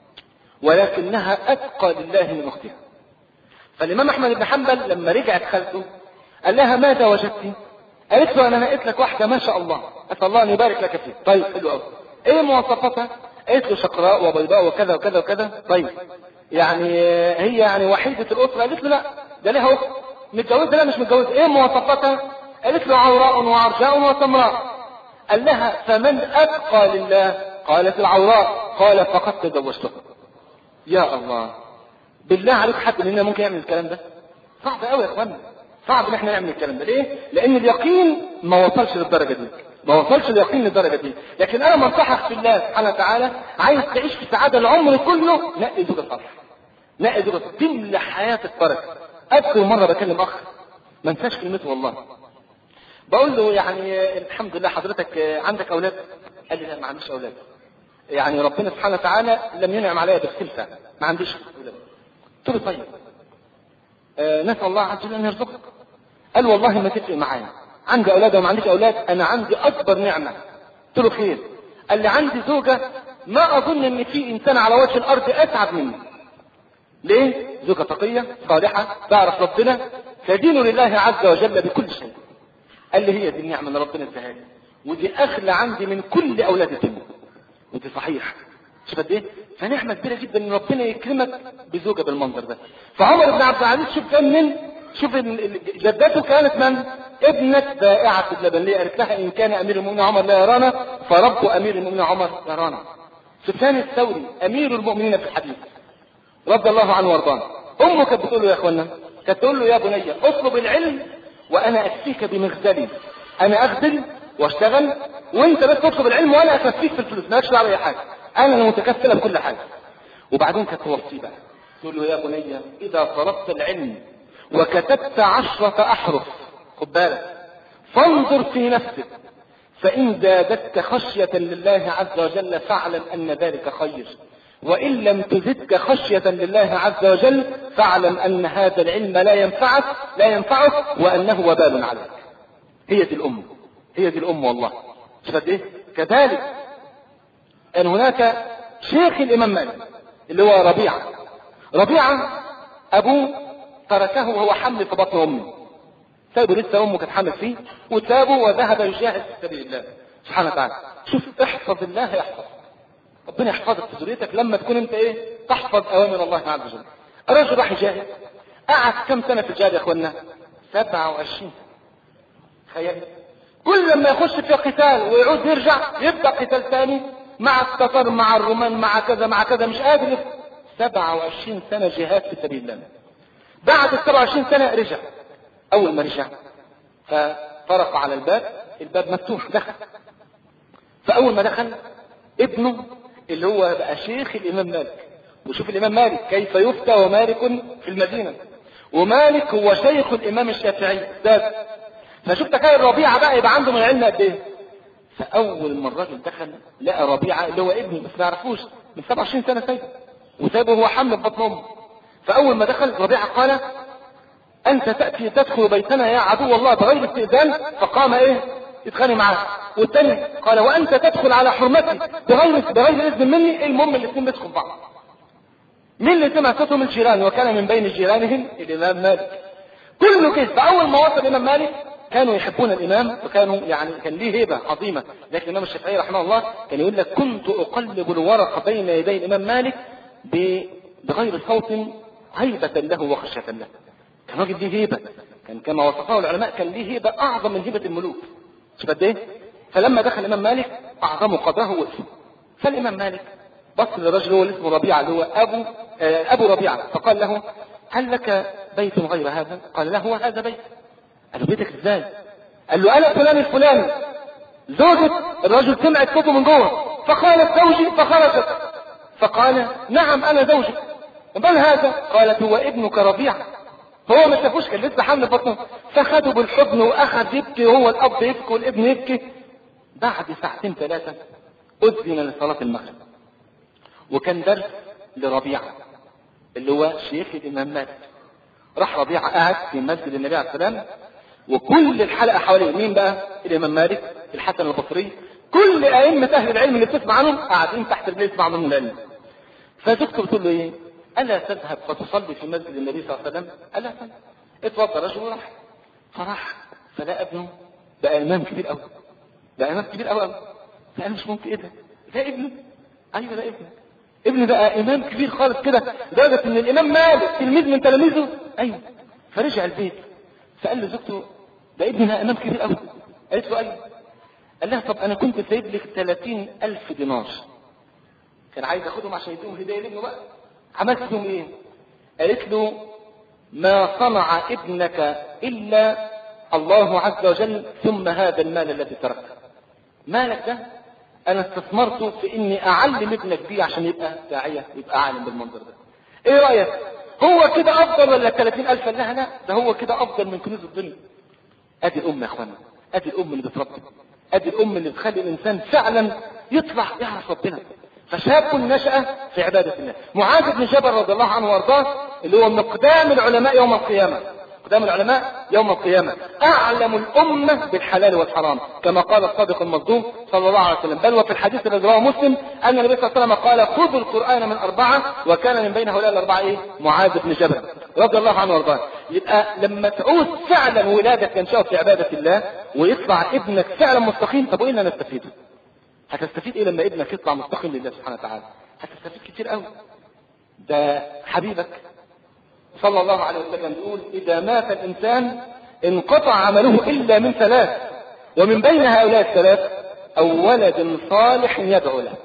Speaker 1: ولكنها اتقى لله من اختها. فالامام احمد بن حنبل لما رجعت خالته قال لها ماذا وجدتي؟ قالت له انا لقيت لك واحده ما شاء الله، اسال الله ان يبارك لك فيها. طيب حلو قوي، ايه مواصفاتها؟ قالت له شقراء وبيضاء وكذا وكذا وكذا. طيب يعني هي يعني وحيده الاسره؟ قالت له لا ده لها اخت متجوزه. لا مش متجوزه. ايه مواصفاتها؟ قالت له عوراء وعرجاء وسمراء. قال لها فمن اتقى لله؟ قالت العوراء. قال فقد تزوجتها. يا الله، بالله عليك حد مننا ممكن يعمل الكلام ده؟ صعب قوي يا اخوانا، صعب ان احنا نعمل الكلام ده. ليه؟ لان اليقين ما وصلش للدرجه دي، ما وصلش اليقين للدرجه دي. لكن انا منصحك في الله سبحانه وتعالى، عايز تعيش في سعاده العمر كله، نقي زوجة صالحه، نقي زوجة تملى حياتك بركه. اذكر مره بكلم اخ ما انساش كلمته والله، بقول له يعني الحمد لله حضرتك عندك اولاد؟ قال لي لا ما عنديش اولاد. يعني ربنا سبحانه وتعالى لم ينعم عليا بالخلفه، ما عنديش اولاد. قلت له طيب آه نسال الله عز وجل ان يرزقك. قال والله ما تفرق معايا، عندي اولاد وما عنديش اولاد، انا عندي اكبر نعمه. قلت له خير؟ قال لي عندي زوجه ما اظن ان في انسان على وجه الارض اسعد مني. ليه؟ زوجه تقيه صالحه تعرف ربنا تدين لله عز وجل بكل شيء. قال لي هي دي النعمه اللي ربنا اداها لي، ودي اغلى عندي من كل اولاد الدنيا. ودي صحيح، شوف قد ايه؟ فنعمه كبيره جدا ان ربنا يكرمك بزوجه بالمنظر ده. فعمر بن عبد العزيز شوف كان من شوف جدته كانت من؟ ابنة بائعة اللبن. ليه؟ قالت لها ان كان امير المؤمنين عمر لا يرانا فرب امير المؤمنين عمر يرانا. سفيان الثوري امير المؤمنين في الحديث رضي الله عنه وارضاه، امه كانت بتقول له يا اخوانا، كانت تقول له يا بني اطلب العلم وانا اكفيك بمغزلي، انا اخدم واشتغل وانت بس تطلب العلم وانا اكفيك في الفلوس، مالكش دعوه باي حاجه، انا المتكفله بكل حاجه. وبعدين كانت توصيه بقى تقول له يا بني اذا طلبت العلم وكتبت عشرة احرف، خد بالك، فانظر في نفسك فان زادتك خشيه لله عز وجل فاعلم ان ذلك خير، وان لم تزدك خشيه لله عز وجل فاعلم ان هذا العلم لا ينفعك لا ينفعك وانه وبال عليك. هي دي الام، هي دي الام والله. شفت ايه؟ كذلك ان هناك شيخ الامام مالك اللي هو ربيعه. ربيعه ابوه تركه وهو حمل في بطن امه، سابه لسه امه كانت حامل فيه وسابه وذهب يجاهد في سبيل الله سبحانه وتعالى. شوف احفظ الله يحفظك، ربنا يحفظك في ذريتك لما تكون انت ايه تحفظ اوامر الله عز وجل. الرجل راح يجاهد، قعد كم سنه في الجهاد يا اخوانا؟ سبعة وعشرين. تخيل، كل لما يخش في قتال ويعود يرجع يبدا قتال ثاني مع التتار مع الرومان مع كذا مع كذا، مش قادر. سبعة وعشرين سنه جهاد في سبيل الله. بعد ال سبعة وعشرين سنه رجع. اول ما رجع فطرق على الباب، الباب مفتوح، دخل. فاول ما دخل ابنه اللي هو بقى شيخ الامام مالك، وشوف الامام مالك كيف يفتى ومالك في المدينه، ومالك هو شيخ الامام الشافعي استاذ. فشوف تخيل ربيعه بقى يبقى عنده من العلم قد ايه. فاول ما الراجل دخل لقى ربيعه اللي هو ابنه بس ما يعرفوش من سبعة وعشرين سنه سايبه، وسايبه هو حمل في بطن امه. فاول ما دخل ربيعه قال: انت تاتي تدخل بيتنا يا عدو الله بغير استئذان. فقام ايه يتخانق معاه. والثاني قال: وانت تدخل على حرمتي بغير بغير اذن مني. المهم الاثنين مسكوا بعض. مين اللي سمع صوتهم؟ الجيران، وكان من بين جيرانهم الامام مالك. كله كده. فاول ما وصل الامام مالك كانوا يحبون الامام، وكانوا يعني كان ليه هيبه عظيمه. لكن الامام الشافعي رحمه الله كان يقول لك: كنت اقلب الورق بين يدي الامام مالك بغير صوت هيبه له وخشيه له. كان راجل ليه هيبه، كان كما وصفه العلماء كان ليه هيبه اعظم من هيبه الملوك. شوف قد ايه. فلما دخل الامام مالك اعظموا قدره وقفوا. فالامام مالك بص للرجل هو اللي اسمه ربيعه اللي هو ابو آه ابو ربيعه، فقال له: هل لك بيت غير هذا؟ قال له: هو هذا بيت. قال له: بيتك ازاي؟ قال له: انا فلان الفلاني. زوجة الرجل سمعت صوته من جوه فقالت: زوجي. فخرجت فقال: نعم انا زوجي. من هذا؟ قالت: هو ابنك ربيعه. هو ما شافوش، كان لسه حمل بطنه. فخدوا بالحضن واخذ يبكي، وهو الاب يبكي والابن يبكي. بعد ساعتين ثلاثه اذن لصلاه المغرب، وكان درس لربيعه اللي هو شيخ الامام مالك. راح ربيعه قاعد في مسجد النبي عليه السلام، وكل الحلقه حواليه مين بقى؟ الامام مالك، الحسن البصري، كل ائمه اهل العلم اللي بتسمع عنهم قاعدين تحت رجليه يسمعوا منهم العلم. فزوجته بتقول له: ايه؟ الا تذهب فتصلي في مسجد النبي صلى الله عليه وسلم؟ الا تذهب. اتوضى رجل وراح. فراح فلقى ابنه بقى امام كبير قوي، بقى امام كبير قوي قوي. فقال: مش ممكن، ايه ده؟ ده ابنه. ايوه ده ابنه. ابن بقى امام كبير خالص كده، لدرجه ان الامام مالك تلميذ من تلاميذه. ايوه. فرجع البيت فقال له زوجته: ده ابننا امام كبير قوي. قالت له: ايوه. قال لها: طب انا كنت سايب لك ثلاثين الف دينار، كان عايز ياخدهم عشان يديهم هديه لابنه بقى، عملت لهم ايه؟ قالت له: ما صنع ابنك الا الله عز وجل، ثم هذا المال الذي تركته. مالك ده انا استثمرته في اني اعلم ابنك بيه عشان يبقى داعيه، يبقى عالم بالمنظر ده. ايه رايك؟ هو كده افضل ولا ثلاثين الف؟ قال لها: لا، ده هو كده افضل من كنوز الدنيا. ادي الام يا اخوانا، ادي الام اللي بتربي، ادي الام اللي بتخلي الانسان فعلا يطلع يعرف ربنا. فشاب نشأ في عبادة الله. معاذ بن جبل رضي الله عنه وارضاه اللي هو من اقدام العلماء يوم القيامة، اقدام العلماء يوم القيامة، اعلم الامة بالحلال والحرام، كما قال الصادق المصدوق صلى الله عليه وسلم. بل وفي الحديث الذي رواه مسلم ان النبي صلى الله عليه وسلم قال: خذوا القرآن من اربعة، وكان من بين هؤلاء الاربعة ايه؟ معاذ بن جبل رضي الله عنه وارضاه. يبقى لما تعود فعلا ولادك ينشأ في عبادة الله ويطلع ابنك فعلا مستقيم، طب وايه اللي نستفيده؟ هتستفيد ايه لما ابنك يطلع مستقيم لله سبحانه وتعالى؟ هتستفيد كتير قوي. ده حبيبك صلى الله عليه وسلم يقول: اذا مات الانسان انقطع عمله الا من ثلاث، ومن بين هؤلاء الثلاث او ولد صالح يدعو له.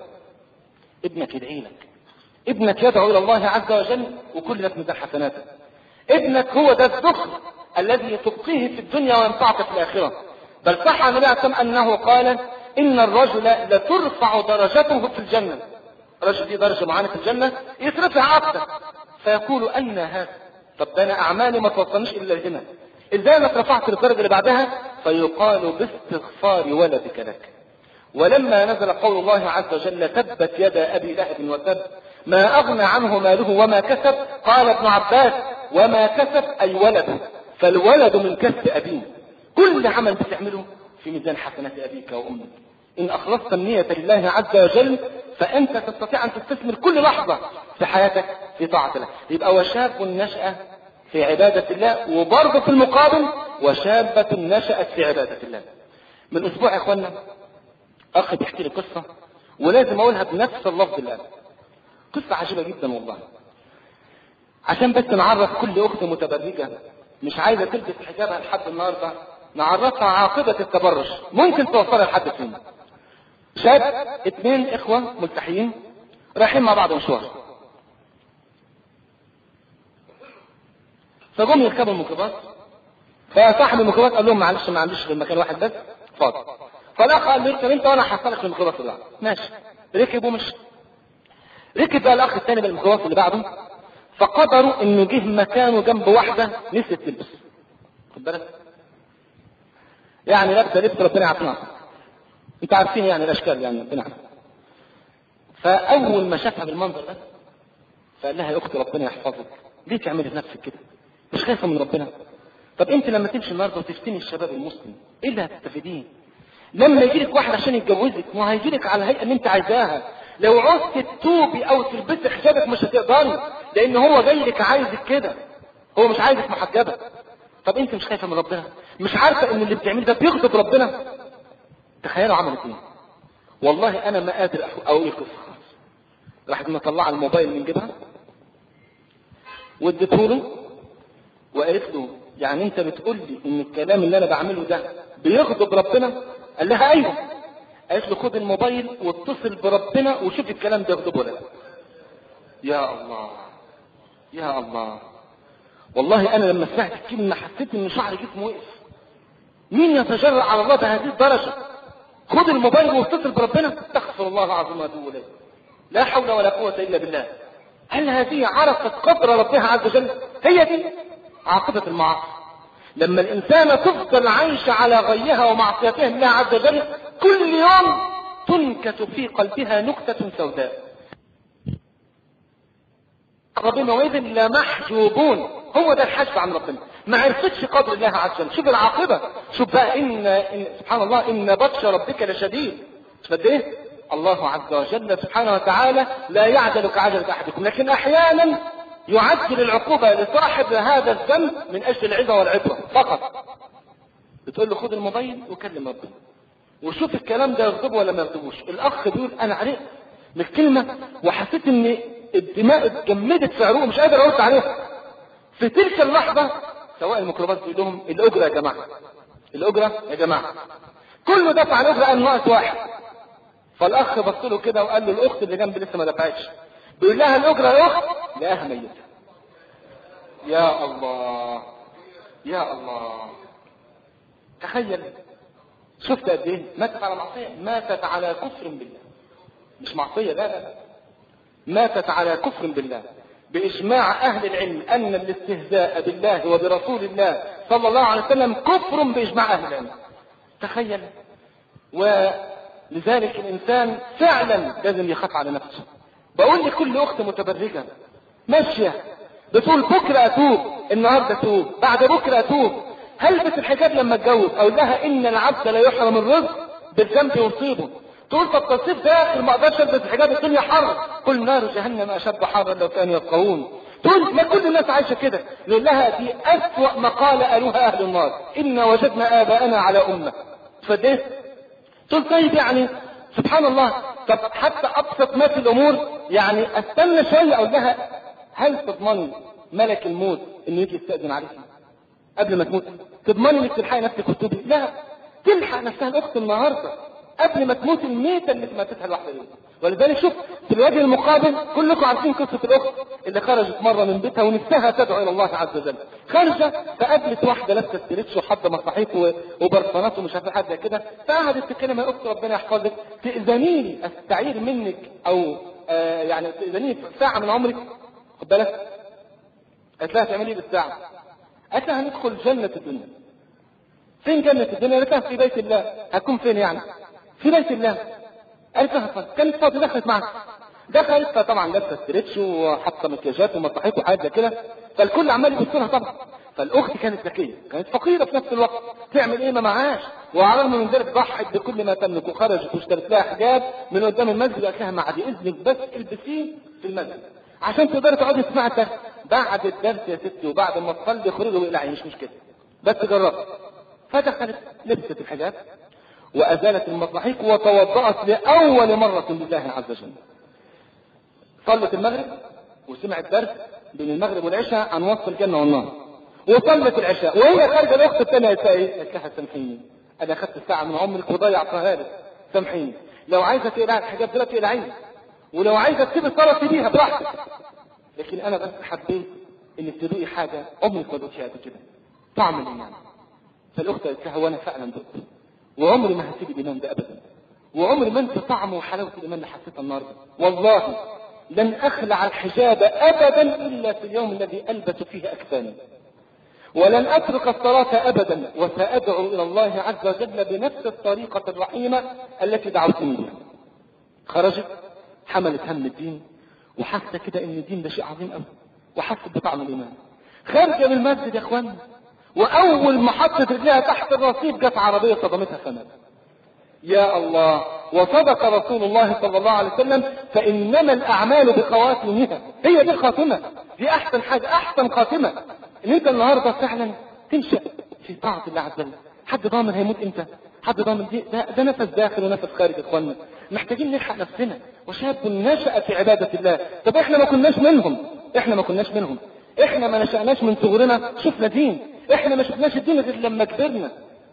Speaker 1: ابنك يدعي لك، ابنك يدعو الى الله عز وجل وكل لك ميزان حسناته. ابنك هو ده الذخر الذي تبقيه في الدنيا وينفعك في الاخره. بل صح عن النبي عليه الصلاه والسلام انه قال: ان الرجل لترفع درجته في الجنه. الرجل دي درجه معينه في الجنه يترفع اكثر، فيقول: ان هذا؟ طب ده انا اعمالي ما توصلنيش الا هنا، ازاي انا اترفعت للدرجه اللي بعدها؟ فيقال: باستغفار ولدك لك. ولما نزل قول الله عز وجل: تبت يدا ابي لهب وتب ما اغنى عنه ماله وما كسب، قال ابن عباس: وما كسب اي ولده، فالولد من كسب ابيه. كل عمل بتعمله في ميزان حسنات ابيك وامك. ان اخلصت النية لله عز وجل فانت تستطيع ان تستثمر كل لحظة في حياتك في طاعة الله. يبقى وشاب نشأ في عبادة الله، وبرضه في المقابل وشابة نشأت في عبادة الله. من اسبوع يا اخوانا اخ بيحكي لي قصة ولازم اقولها بنفس اللفظ الان. قصة عجيبة جدا والله، عشان بس نعرف كل اخت متبرجة مش عايزة تلبس حجابها لحد النهاردة، نعرفها عاقبة التبرج ممكن توصلها لحد فين. شاب اتنين اخوة ملتحيين رايحين مع بعض مشوار، فجم يركبوا الميكروباص، فصاحب الميكروباص قال لهم معلش ما عنديش غير مكان واحد بس فاضي. فالاخ قال له اركب انت وانا هحصلك في الميكروباص اللي بعده. ماشي، ركب ومشي. ركب بقى الاخ الثاني بالميكروباص اللي بعده، فقدروا انه جه مكانه جنب واحده نسيت تلبس، خد بالك يعني لابسه لبس ربنا يعافينا، انتوا عارفين يعني الاشكال يعني ربنا يعافينا. فاول ما شافها بالمنظر ده فقال لها يا اختي ربنا يحفظك، ليه تعملي في نفسك كده؟ مش خايفه من ربنا؟ طب انت لما تمشي النهارده وتفتني الشباب المسلم ايه اللي هتستفيديه؟ لما يجيلك واحد عشان يتجوزك ما هيجيلك على الهيئه اللي انت عايزاها، لو عوزت تتوبي او تلبسي حجابك مش هتقدري، لان هو جاي لك عايزك كده، هو مش عايزك محجبه. طب انت مش خايفه من ربنا؟ مش عارفه ان اللي بتعمله ده بيغضب ربنا؟ تخيلوا عملت ايه. والله انا ما قادر اقول قصه خالص. راحت مطلعه الموبايل من جيبها واديته له وقالت له يعني انت بتقول لي ان الكلام اللي انا بعمله ده بيغضب ربنا؟ قال لها ايوه. قالت له خد الموبايل واتصل بربنا وشوف الكلام ده يغضبه ولا لا. يا الله يا الله، والله انا لما سمعت الكلمه حسيت ان شعر جسمي وقف. مين يتجرأ على الله بهذه الدرجه؟ خد الموبايل واتصل بربنا، استغفر الله العظيم واتوب اليه، لا حول ولا قوه الا بالله. هل هذه عرفت قدر ربها عز وجل؟ هي دي عاقبه المعاصي، لما الانسان تفضل عايشه على غيها ومعصيتها لله عز وجل كل يوم تنكت في قلبها نكته سوداء. ربنا وإذ لمحجوبون، هو ده الحجب عن ربنا، ما عرفتش قدر الله عز وجل. شوف العاقبه، شوف بقى إن, إن سبحان الله ان بطش ربك لشديد. شوف قد ايه الله عز وجل سبحانه وتعالى لا يعجل كعجله احدكم، لكن احيانا يعجل العقوبه لصاحب هذا الذنب من اجل العظه والعبره فقط. بتقول له خد الموبايل وكلم ربنا وشوف الكلام ده يغضبه ولا ما يغضبوش. الاخ بيقول انا عرقت من الكلمه وحسيت ان الدماء اتجمدت في عروقه مش قادر ارد عليها. في تلك اللحظه سواء الميكروباص بيقول لهم الاجره يا جماعه، الاجره يا جماعه، كله دفع الاجره قال ناقص واحد. فالاخ بص له كده وقال له الاخت اللي جنبي لسه ما دفعتش. بيقول لها الاجره يا اخت، لقاها ميته. يا الله يا الله، تخيل شفت قد ايه ماتت على معصيه، ماتت على كفر بالله، مش معصيه لا لا، ماتت على كفر بالله. باجماع اهل العلم ان الاستهزاء بالله وبرسول الله صلى الله عليه وسلم كفر باجماع اهل العلم. تخيل. ولذلك الانسان فعلا لازم يخاف على نفسه. بقول لكل اخت متبرجه ماشيه بتقول بكره اتوب، النهارده اتوب، بعد بكره اتوب، هلبس الحجاب لما اتجوز، اقول لها ان العبد لا يحرم الرزق بالذنب يصيبه. تقول طب تصيب داخل ما اقدرش البس الحجاب الدنيا حر، قل نار جهنم اشد حرا لو كانوا يفقهون. تقول ما كل الناس عايشه كده، نقول لها دي اسوأ مقال قالوها اهل النار، ان وجدنا اباءنا على امه. فده تقول طيب يعني سبحان الله، طب حتى ابسط ما في الامور يعني استنى شويه اقول لها هل تضمني ملك الموت انه يجي يستأذن عليك قبل ما تموت؟ تضمني انك تلحقي نفسك وتتوبي؟ لا، تلحق نفسها الاخت النهارده قبل ما تموت الميته اللي ماتتها الواحده دي. ولذلك شوف في الوجه المقابل كلكم عارفين قصه الاخت اللي خرجت مره من بيتها ونفسها تدعو الى الله عز وجل، خارجه فقابلت واحده لابسه ستريتش وحاطه مصاحيف وبرفانات ومش عارفه حاجه كده، فقعدت تتكلم يا اخت ربنا يحفظك تاذنيني استعير منك او آه يعني تاذنيني ساعه من عمرك، خد بالك. قالت لها تعملي ايه بالساعه؟ قالت لها هندخل جنه الدنيا. فين جنه الدنيا؟ قالت لها في بيت الله. هتكون فين يعني؟ في بيت الله. قالت لها فاضي. كانت فاضيه دخلت معها، دخلت طبعا لابسه ستريتش وحاطه مكياجات ومصاحيف وحاجات زي كده، فالكل عمال يبص لها طبعا. فالاخت كانت ذكيه، كانت فقيره في نفس الوقت، تعمل ايه؟ ما معاش، وعلى الرغم من ذلك ضحت بكل ما تملك وخرجت واشترت لها حجاب من قدام المسجد وقالت لها بعد اذنك بس البسيه في المسجد عشان تقدري تقعدي تسمعي الدرس. بعد الدرس يا ستي وبعد ما تصلي خرجوا واقلعي مش مشكله، بس جربت. فدخلت لبست الحجاب وأزالت المصاحيق وتوضأت لأول مرة لله عز وجل. صلت المغرب وسمعت درس بين المغرب والعشاء عن وصف الجنة والنار، وصلت العشاء وهي خارجة الأخت الثانية قالت لها سامحيني أنا أخذت ساعة من عمرك وضيعتها لك، سامحيني، لو عايزة تقلعي الحجاب دلوقتي اقلعيه، ولو عايزة تسيبي الصلاة سيبيها براحتك، لكن أنا بس حبيت إنك تدوقي حاجة عمرك ما دوقتيها قبل كده، طعم الإيمان. فالأخت قالت لها وأنا فعلا دقت، وعمري ما هسيب الإيمان ده أبدا، وعمري ما انت طعمه وحلاوة الإيمان اللي حسيتها النهارده، والله لن أخلع الحجاب أبدا إلا في اليوم الذي ألبس فيه أكفاني، ولن أترك الصلاة أبدا، وسأدعو إلى الله عز وجل بنفس الطريقة الرحيمة التي دعوتني بها. خرجت حملت هم الدين، وحاسة كده إن الدين ده شيء عظيم أوي، وحست بطعم الإيمان. خارجة من المسجد يا إخوان، وأول ما حطت رجلها تحت الرصيف جت عربية صدمتها فمات. يا الله، وصدق رسول الله صلى الله عليه وسلم فإنما الأعمال بخواتمها، هي دي الخاتمة، دي أحسن حاجة، أحسن خاتمة إن أنت النهاردة فعلا تنشأ في طاعة الله عز وجل. حد ضامن هيموت إمتى؟ حد ضامن دي؟ ده, ده نفس داخل ونفس خارج يا إخواننا، محتاجين نلحق نفسنا. وشاب نشأ في عبادة الله، طب إحنا ما كناش منهم، إحنا ما كناش منهم، إحنا ما نشأناش من صغرنا شفنا دين، إحنا ما شفناش الدين غير لما كبرنا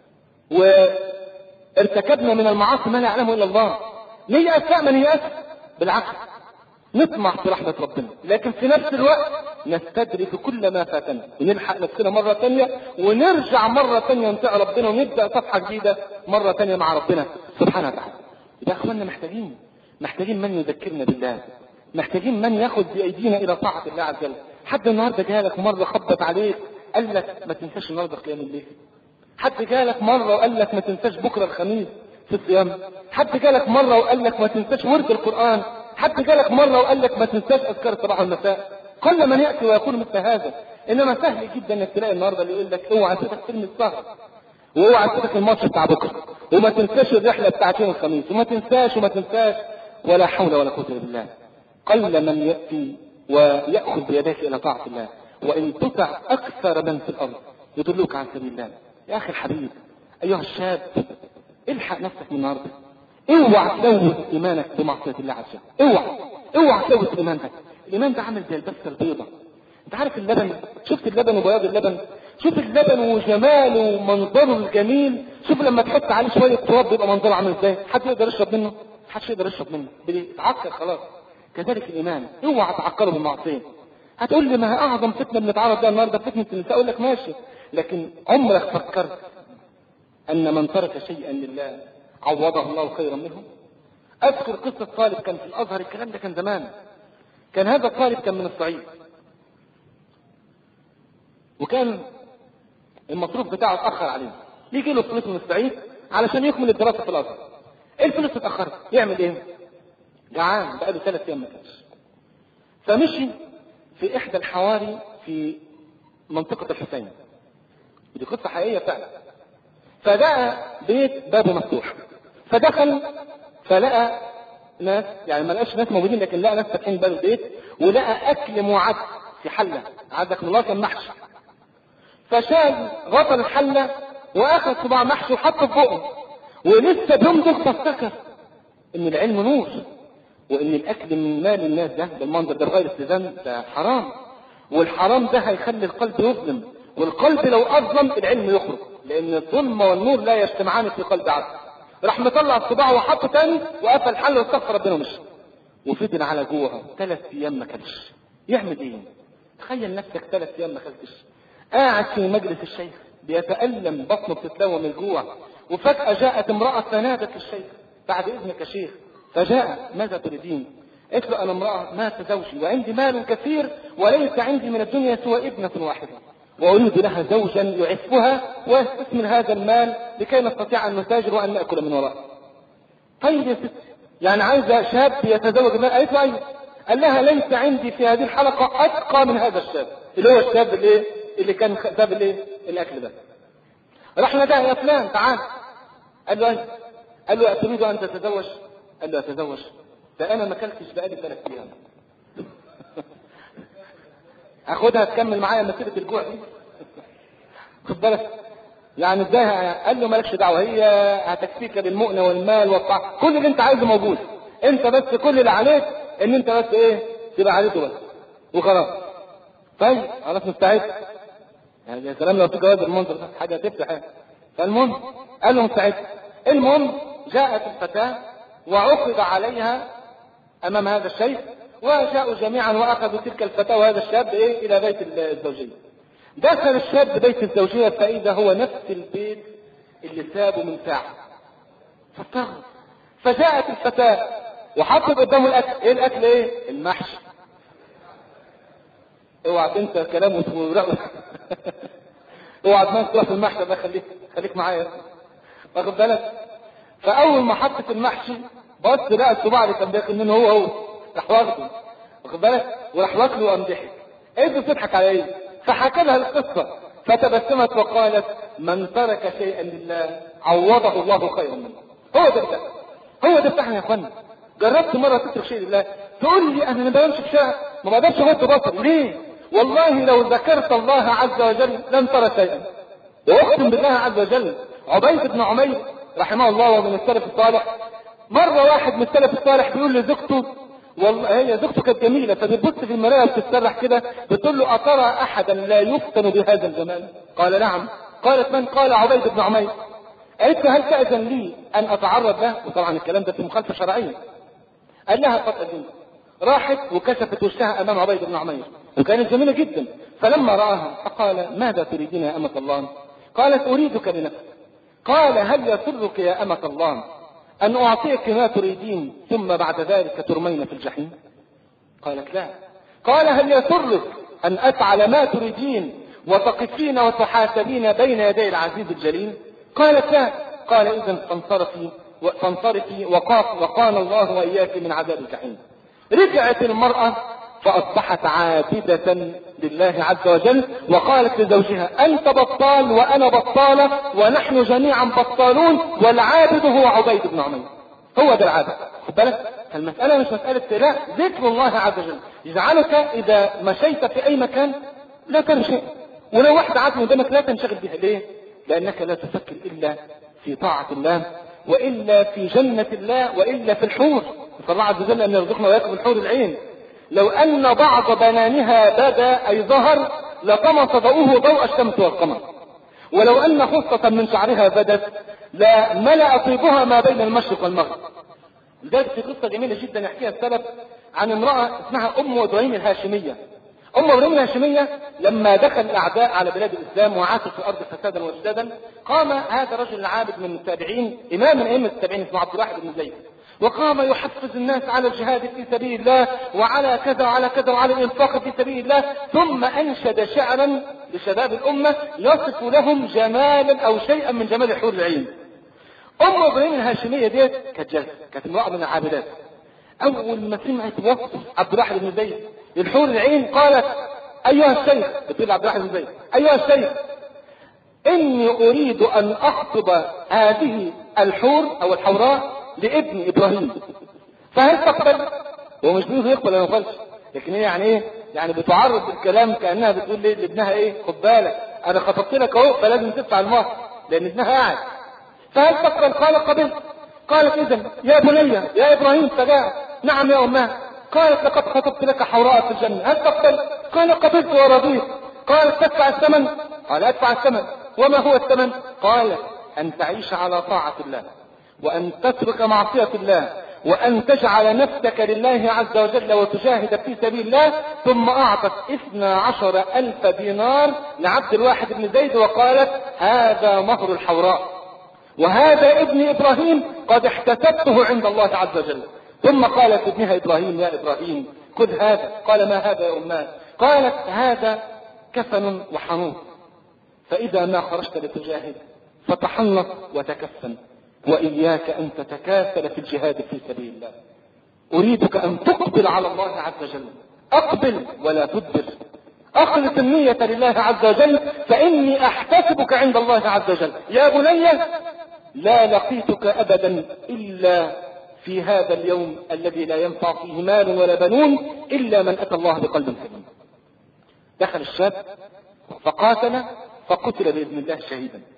Speaker 1: وارتكبنا من المعاصي ما لا يعلمه إلا الله. نيأس؟ لا، ما نيأس، بالعكس نطمع في رحمة ربنا، لكن في نفس الوقت نستدرك كل ما فاتنا ونلحق نفسنا مرة تانية، ونرجع مرة تانية نطيع ربنا، ونبدأ صفحة جديدة مرة تانية مع ربنا سبحانه وتعالى. يبقى اخواننا محتاجين محتاجين من يذكرنا بالله، محتاجين من ياخذ بأيدينا إلى طاعة الله عز وجل. حد النهارده جالك مرة خبط عليك قال لك ما تنساش النهارده قيام الليل؟ حد جالك مرة وقال لك ما تنساش بكرة الخميس في الصيام؟ حد جالك مرة وقال لك ما تنساش ورد القرآن؟ حد جالك مرة وقال لك ما تنساش أذكار الصباح والمساء؟ كل من يأتي ويقول مثل هذا. إنما سهل جدا إنك تلاقي النهارده اللي يقول لك اوعى تفوتك فيلم السهر، واوعى تفوتك الماتش بتاع بكرة، وما تنساش الرحلة بتاعت يوم الخميس، وما تنساش وما تنساش ولا حول ولا قوة إلا بالله. قل من يأتي ويأخذ بيديك إلى طاعة الله، وإن تطع أكثر من في الأرض يدلوك عن سبيل الله. يا أخي الحبيب أيها الشاب، الحق نفسك من النهارده، اوعى تلوث إيمانك بمعصية الله عز وجل، اوعى اوعى تلوث إيمانك. الإيمان ده عامل زي البسة البيضة. أنت عارف اللبن؟ شفت اللبن وبياض اللبن؟ شوف اللبن وجماله ومنظره الجميل، شوف لما تحط عليه شوية تراب بيبقى منظره عامل ازاي؟ حد يقدر يشرب منه؟ محدش يقدر يشرب منه، بيتعكر خلاص. كذلك الإيمان، اوعى تعكره بالمعصية. هتقول لي ما هي أعظم فتنة بنتعرض لها النهارده فتنة النساء، أقول لك ماشي، لكن عمرك فكرت أن من ترك شيئا لله عوضه الله خيرا منه؟ أذكر قصة طالب كان في الأزهر، الكلام ده كان زمان. كان هذا الطالب كان من الصعيد، وكان المصروف بتاعه اتأخر عليه، يجي له فلوس من الصعيد علشان يكمل الدراسة في الأزهر. الفلوس اتأخرت، يعمل ايه؟ جعان بقاله ثلاث أيام ما كانش، فمشي في إحدى الحواري في منطقة الحسين، ودي قصة حقيقية فعلا. فلقى بيت بابه مفتوح، فدخل فلقى ناس، يعني ما لقاش ناس موجودين، لكن لقى ناس فاتحين باب البيت، ولقى أكل معد في حلة، عندك الله كان محشي. فشال غطى الحلة واخذ صباع محشي وحطه في بقه، ولسه بيمضغ فافتكر ان العلم نور، وان الاكل من مال الناس ده بالمنظر ده بغير استئذان ده حرام، والحرام ده هيخلي القلب يظلم، والقلب لو اظلم العلم يخرج، لان الظلم والنور لا يجتمعان في قلب عبد. راح مطلع الصباع وحطه تاني وقفل الحله واستغفر ربنا ومشي، وفضل على جوعه ثلاث ايام ما كلش. يعمل ايه؟ تخيل نفسك ثلاث ايام ما كلتش، قاعد في مجلس الشيخ بيتألم، بطنه بتتلوى من الجوع، وفجأة جاءت امرأة فنادت الشيخ بعد إذنك يا شيخ. فجاء ماذا تريدين؟ قلت له أنا امرأة مات زوجي وعندي مال كثير وليس عندي من الدنيا سوى ابنة واحدة، وأريد لها زوجا يعفها ويستثمر هذا المال لكي نستطيع أن نتاجر وأن نأكل من وراء. طيب يا ست، يعني عايزة شاب يتزوج المال؟ قالت له أيوه. قال لها ليس عندي في هذه الحلقة أتقى من هذا الشاب، اللي هو الشاب اللي اللي كان ساب الايه الاكل ده. راح ناداه يا فلان تعال. قال له ايه؟ قال له اتريد ان تتزوج؟ قال له اتزوج؟ ده انا ما اكلتش بقالي ثلاث ايام. اخدها تكمل معايا مسيره الجوع دي؟ خد بالك،
Speaker 2: يعني ازاي؟ قال له مالكش دعوه، هي هتكفيك بالمؤنه والمال والطعام، كل اللي انت عايزه موجود، انت بس كل اللي عليك ان انت بس ايه تبقى عليته بس وخلاص. طيب خلاص مستعد، يعني يا سلام لو في جواز المنظر ده حاجه تفتح يعني. فالمهم قال له مستعد. المهم جاءت الفتاه وعقد عليها امام هذا الشيخ، وجاءوا جميعا واخذوا تلك الفتاه وهذا الشاب ايه الى بيت الزوجيه. دخل الشاب بيت الزوجيه فاذا هو نفس البيت اللي سابه من ساعه. فاستغرب، فجاءت الفتاه وحطت قدامه الاكل. ايه الاكل؟ ايه؟ المحشي. اوعى تنسى الكلام واسمه اوعى دماغك تروح في المحشي ده، خليك خليك معايا واخد بالك. فاول ما حطت المحشي بص لقى الصباع اللي كان داخل منه هو هو راح واخده واخد بالك، وراح واكله وقام ضحك. ايه بتضحك على ايه؟ فحكى لها القصه فتبسمت وقالت من ترك شيئا لله عوضه الله خيرا منه. هو ده بتاعنا، هو ده بتاعنا يا اخوانا. جربت مره تترك شيء لله تقول لي انا ما بمشي في شارع ما بقدرش اغض بصري ليه؟ والله لو ذكرت الله عز وجل لن ترى شيئا. واقسم بالله عز وجل عبيد بن عمير رحمه الله ومن السلف الصالح، مره واحد من السلف الصالح بيقول لزوجته، والله هي زوجته كانت جميله فبتبص في المرايه وبتتسرح كده بتقول له اترى احدا لا يفتن بهذا الجمال؟ قال نعم. قالت من؟ قال عبيد بن عمير. قالت له هل تأذن لي ان اتعرض له؟ وطبعا الكلام ده في مخالفه شرعيه. قال لها قد اذنت. راحت وكشفت وشها امام عبيد بن عمير وكانت جميله جدا. فلما راها فقال ماذا تريدين يا امه الله؟ قالت اريدك لنفسي. قال هل يسرك يا امه الله ان اعطيك ما تريدين ثم بعد ذلك ترمين في الجحيم؟ قالت لا. قال هل يسرك ان افعل ما تريدين وتقفين وتحاسبين بين يدي العزيز الجليل؟ قالت لا. قال اذا فانصرفي فانصرفي وقال الله واياك من عذاب الجحيم. رجعت المرأة فأصبحت عابدة لله عز وجل، وقالت لزوجها أنت بطال وأنا بطالة ونحن جميعا بطالون والعابد هو عبيد بن عمير. هو ده العابد. خد بالك المسألة مش مسألة لا، ذكر الله عز وجل يجعلك إذا مشيت في أي مكان لا تنشغل، ولو واحد عاد قدامك لا تنشغل بها. ليه؟ لأنك لا تفكر إلا في طاعة الله وإلا في جنة الله وإلا في الحور. فالله عز وجل أن يرزقنا وياكم الحور العين. لو أن بعض بنانها بدا أي ظهر لطمس ضوءه ضوء الشمس والقمر، ولو أن خصة من شعرها بدت لا ملأ طيبها ما بين المشرق والمغرب. لذلك في قصة جميلة جدا يحكيها السلف عن امرأة اسمها أم إبراهيم الهاشمية. أم إبراهيم الهاشمية لما دخل الأعداء على بلاد الإسلام وعاشوا في الأرض فسادا وإفسادا، قام هذا الرجل العابد من التابعين إمام من أئمة التابعين اسمه عبد الواحد بن زيد، وقام يحفز الناس على الجهاد في سبيل الله وعلى كذا وعلى كذا وعلى الانفاق في سبيل الله، ثم انشد شعرا لشباب الامه يصف لهم جمالا او شيئا من جمال حور العين. ام ابراهيم الهاشميه ديت كانت جالسه، كانت امراه من العابدات. اول ما سمعت وصف عبد الواحد بن زيد للحور العين قالت ايها الشيخ، بتقول عبد الواحد بن زيد ايها الشيخ اني اريد ان اخطب هذه الحور او الحوراء لابن ابراهيم فهل تقبل؟ هو مش بيقول يقبل ولا ما يقبلش، لكن هي يعني ايه؟ يعني بتعرض الكلام كانها بتقول ليه لابنها ايه؟ خد بالك انا خطبت لك اهو فلازم تدفع المهر لان ابنها قاعد. فهل تقبل؟ قال قبلت. قالت اذا يا بني يا ابراهيم فجاء. نعم يا اماه. قالت لقد خطبت لك حوراء في الجنه هل تقبل؟ قال قبلت ورضيت. قالت تدفع الثمن؟ قال ادفع الثمن. وما هو الثمن؟ قال ان تعيش على طاعه الله وأن تترك معصية الله وأن تجعل نفسك لله عز وجل وتجاهد في سبيل الله. ثم أعطت اثنا عشر ألف دينار لعبد الواحد بن زيد وقالت هذا مهر الحوراء وهذا ابن إبراهيم قد احتسبته عند الله عز وجل. ثم قالت ابنها إبراهيم يا إبراهيم خذ هذا. قال ما هذا يا أماه؟ قالت هذا كفن وحنوط، فإذا ما خرجت لتجاهد فتحنط وتكفن، وإياك أن تتكاسل في الجهاد في سبيل الله. أريدك أن تقبل على الله عز وجل، أقبل ولا تدبر، أخلص النية لله عز وجل فإني أحتسبك عند الله عز وجل. يا بني لا لقيتك أبدا إلا في هذا اليوم الذي لا ينفع فيه مال ولا بنون إلا من أتى الله بقلب سليم. دخل الشاب فقاتل فقتل بإذن الله شهيدا.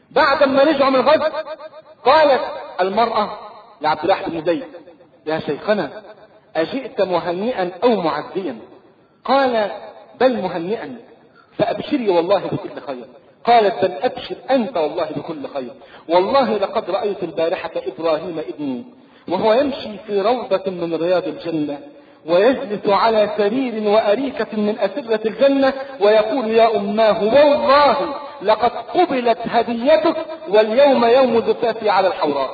Speaker 2: بعد ما رجعوا من الغزو قالت المرأة لعبد الله بن زيد: يا شيخنا أجئت مهنئا أو معزيا؟ قال: بل مهنئا، فأبشري والله بكل خير. قالت: بل أبشر أنت والله بكل خير، والله لقد رأيت البارحة إبراهيم ابني وهو يمشي في روضة من رياض الجنة ويجلس على سرير وأريكة من أسرة الجنة ويقول: يا أماه والله لقد قبلت هديتك واليوم يوم زفافي على الحوراء.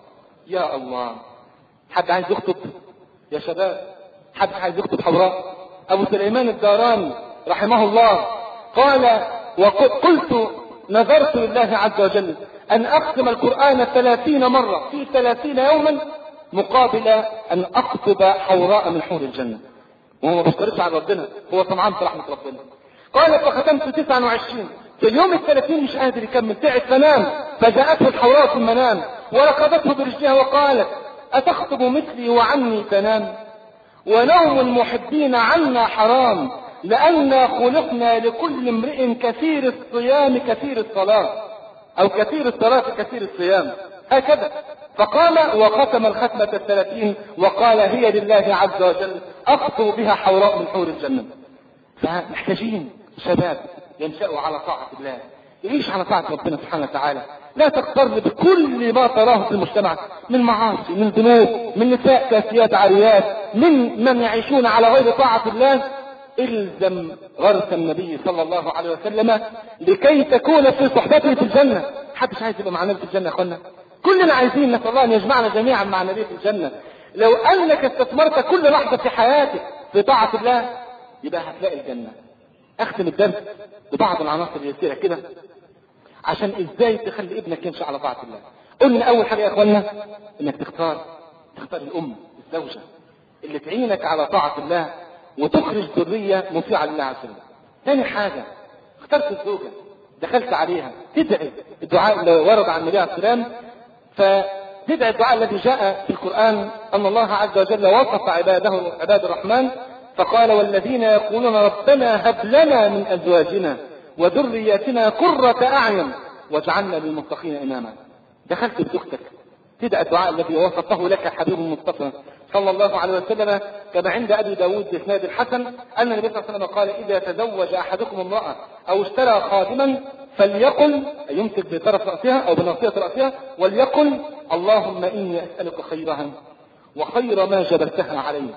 Speaker 2: يا الله، حد عايز يخطب يا شباب؟ حد عايز يخطب حوراء؟ أبو سليمان الداراني رحمه الله قال: وقلت نذرت لله عز وجل أن أختم القرآن ثلاثين مرة في ثلاثين يوما مقابل أن أخطب حوراء من حور الجنة. وهو ما بيشترطش على ربنا، هو طمعان في رحمة ربنا. قال: فختمت تسعة وعشرين، في اليوم الثلاثين مش قادر يكمل، تعب فنام، فجاءته الحوراء في المنام وركضته برجلها وقالت: أتخطب مثلي وعني تنام؟ ونوم المحبين عنا حرام، لأننا خلقنا لكل امرئ كثير الصيام كثير الصلاة، أو كثير الصلاة كثير الصيام، هكذا. فقام وختم الختمة الثلاثين وقال: هي لله عز وجل أخطو بها حوراء من حور الجنة. فمحتاجين شباب ينشأوا على طاعة الله، يعيش على طاعة ربنا سبحانه وتعالى، لا تغتر بكل ما تراه في المجتمع من معاصي، من ذنوب، من نساء كاسيات عاريات، من من يعيشون على غير طاعة الله. الزم غرس النبي صلى الله عليه وسلم لكي تكون في صحبته في الجنة. حدش عايز يبقى مع النبي في الجنة يا اخوانا؟ كلنا عايزين، نسأل الله ان يجمعنا جميعا مع النبي في الجنة. لو انك استثمرت كل لحظة في حياتك في طاعة الله يبقى هتلاقي الجنة. اختم الدرس ببعض العناصر اليسيرة كده عشان ازاي تخلي ابنك يمشي على طاعة الله. قلنا اول حاجة يا اخوانا انك تختار تختار الام الزوجة اللي تعينك على طاعة الله وتخرج ذرية مطيعة لله عز وجل. ثاني حاجة اخترت الزوجة دخلت عليها تدعي الدعاء اللي ورد عن النبي عليه السلام، فتدعي الدعاء الذي جاء في القرآن أن الله عز وجل وصف عباده عباد الرحمن فقال: والذين يقولون ربنا هب لنا من أزواجنا وذرياتنا قرة أعين واجعلنا للمتقين إماما. دخلت بزوجتك تدعي الدعاء الذي وصفه لك حبيب المصطفى صلى الله عليه وسلم كما عند أبي داود بإسناد الحسن أن النبي صلى الله عليه وسلم قال: إذا تزوج أحدكم امرأة أو اشترى خادما فليقل، يمسك بطرف رأسها أو بناصية رأسها، وليقل: اللهم إني أسألك خيرها وخير ما جبلتها عليه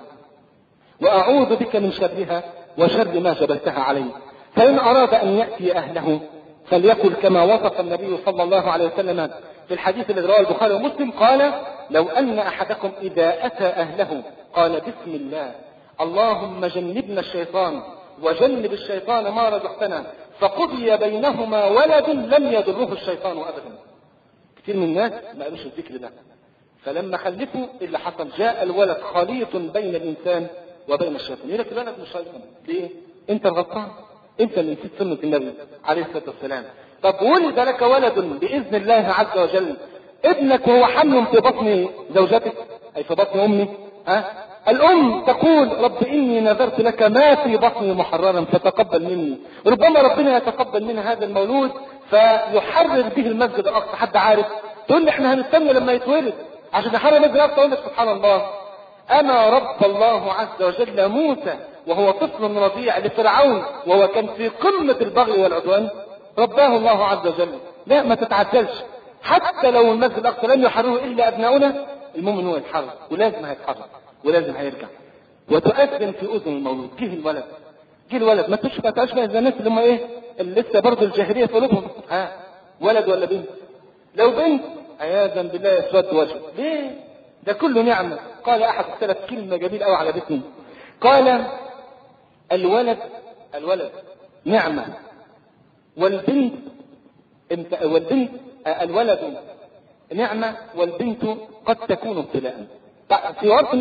Speaker 2: وأعوذ بك من شرها وشر ما جبلتها عليه. فإن أراد أن يأتي أهله فليقل كما وصف النبي صلى الله عليه وسلم في الحديث الذي رواه البخاري ومسلم قال: لو أن أحدكم إذا أتى أهله قال: بسم الله اللهم جنبنا الشيطان وجنب الشيطان ما رزقتنا، فقضي بينهما ولد لم يضره الشيطان أبدا. كثير من الناس ما قالوش الذكر ده، فلما خلفوا اللي حصل جاء الولد خليط بين الإنسان وبين الشيطان. يقول لك الولد مش شيطان ليه؟ أنت الغلطان، أنت اللي نسيت سنة النبي عليه الصلاة والسلام. طب ولد لك ولد بإذن الله عز وجل، ابنك وهو حمل في بطن زوجتك أي في بطن أمي، ها؟ الأم تقول: رب إني نذرت لك ما في بطني محررا فتقبل مني. ربما ربنا يتقبل منها هذا المولود فيحرر به المسجد الأقصى. حد عارف؟ تقول لي احنا هنستنى لما يتولد عشان نحرر المسجد الأقصى. أقول لك سبحان الله، أما رب الله عز وجل موسى وهو طفل رضيع لفرعون وهو كان في قمة البغي والعدوان، رباه الله عز وجل. لا، ما تتعجلش، حتى لو المسجد الأقصى لم يحرره إلا أبناؤنا، المهم إن هو يتحرر، ولازم هيتحرر ولازم هيرجع. وتؤذن في أذن المولود: جه الولد جه الولد. ما تشبه تشبه زي الناس اللي هم إيه اللي لسه برضه الجاهلية في قلوبهم، ها ولد ولا بنت؟ لو بنت عياذا بالله يسود وجهه. ليه؟ ده كله نعمة. قال أحد السلف كلمة جميلة أوي على بيتنا، قال: الولد الولد نعمة والبنت انت والبنت الولد نعمة والبنت قد تكون ابتلاء. في وقت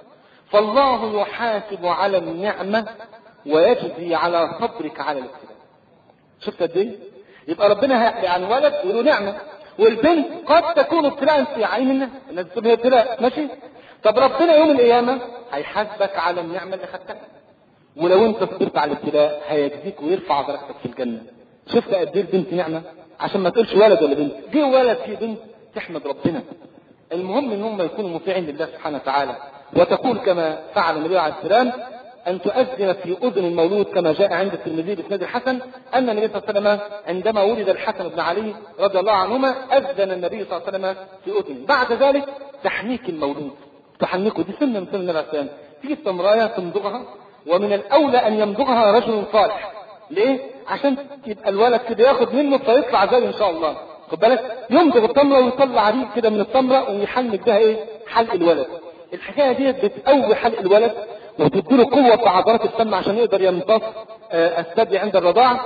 Speaker 2: فالله يحاسب على النعمة ويجزي على صبرك على الابتلاء. شفت قد ايه؟ يبقى ربنا يعني ولد وله نعمة، والبنت قد تكون ابتلاء في عين الناس، الناس تقول هي ابتلاء، ماشي؟ طب ربنا يوم القيامة هيحاسبك على النعمة اللي خدتها، ولو انت صبرت على الابتلاء هيجزيك ويرفع درجتك في الجنة. شفت قد ايه البنت نعمة؟ عشان ما تقولش ولد ولا بنت، جه ولد في بنت تحمد ربنا. المهم ان هم يكونوا مطيعين لله سبحانه وتعالى. وتقول كما فعل النبي عليه السلام ان تؤذن في اذن المولود كما جاء عند الترمذي باسناد الحسن ان النبي صلى الله عليه وسلم عندما ولد الحسن بن علي رضي الله عنهما اذن النبي صلى الله عليه وسلم في اذنه. بعد ذلك تحنيك المولود، تحنكه دي سنه من سنن النبي عليه السلام. تيجي التمرايه تمضغها، ومن الاولى ان يمضغها رجل صالح. ليه؟ عشان يبقى الولد كده ياخد منه فيطلع زي ان شاء الله. خد بالك، يمضغ التمره ويطلع ريق كده من التمره ويحنك بها ايه؟ حلق الولد. الحكايه ديت بتقوي حلق الولد وتديله قوه في عضلات الفم عشان يقدر يمتص الثدي عند الرضاعه،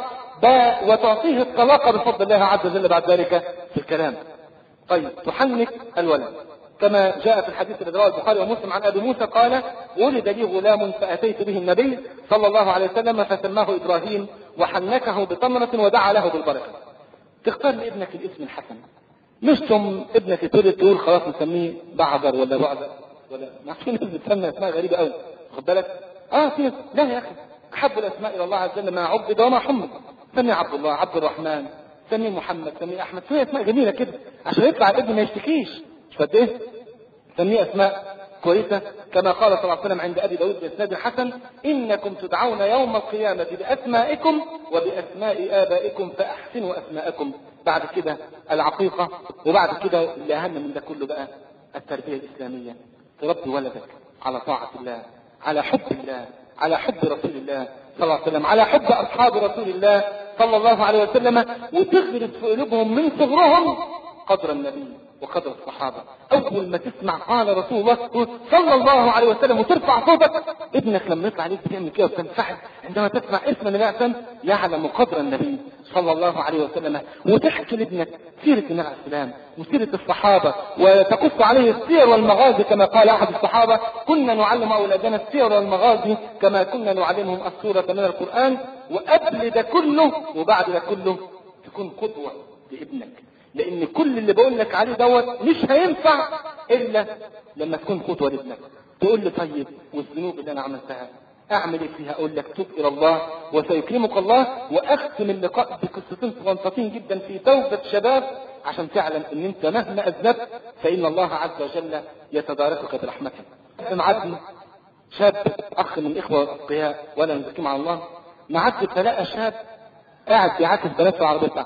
Speaker 2: وتعطيه الطلاقه بفضل الله عز وجل بعد ذلك في الكلام. طيب، تحنك الولد كما جاء في الحديث الذي رواه البخاري ومسلم عن ابي موسى قال: ولد لي غلام فاتيت به النبي صلى الله عليه وسلم فسماه ابراهيم وحنكه بتمره ودعا له بالبركه. تختار لابنك الاسم الحسن، مش ثم ابنك يتولد تقول خلاص نسميه بعذر ولا بعذر ولا ما في ناس بتسمي اسماء غريبه قوي. خد بالك، اه في لا يا اخي، احب الاسماء الى الله عز وجل ما عبد وما حمد. سميه عبد الله، عبد الرحمن، سميه محمد، سميه احمد، سميه اسماء جميله كده عشان يطلع الابن ما يشتكيش. مش قد ايه؟ سميه اسماء كويسه كما قال صلى الله عليه وسلم عند ابي داود باسناد الحسن: انكم تدعون يوم القيامه باسمائكم وباسماء ابائكم فاحسنوا اسماءكم. بعد كده العقيقه، وبعد كده اللي اهم من ده كله بقى التربيه الاسلاميه. تربي ولدك على طاعه الله، على حب الله، على حب رسول الله صلى الله عليه وسلم، على حب اصحاب رسول الله صلى الله عليه وسلم، وتغرس في قلوبهم من صغرهم قدر النبي وقدر الصحابه. اول ما تسمع قال رسول الله صلى الله عليه وسلم وترفع صوتك، ابنك لما يطلع عليك تعمل كده وتنفعل. عندما تسمع اسم النبي عليه السلام يعلم قدر النبي صلى الله عليه وسلم، وتحكي لابنك سيره النبي عليه السلام وسيره الصحابه، وتقص عليه السير والمغازي كما قال احد الصحابه: كنا نعلم اولادنا السير والمغازي كما كنا نعلمهم السوره من القران. وقبل ده كله وبعد ده كله تكون قدوه لابنك، لان كل اللي بقول لك عليه دوت مش هينفع الا لما تكون قدوه لابنك. تقول لي طيب والذنوب اللي انا عملتها اعمل ايه فيها؟ اقول لك توب الى الله وسيكرمك الله. واختم اللقاء بقصتين صغنطتين جدا في توبه شباب عشان تعلم ان انت مهما اذنبت فان الله عز وجل يتداركك برحمته. معدي شاب اخ من الاخوه الاتقياء ولا نزكيهم على الله، معدي فلقى شاب قاعد بيعاكس بنات في العربيه بتاعته،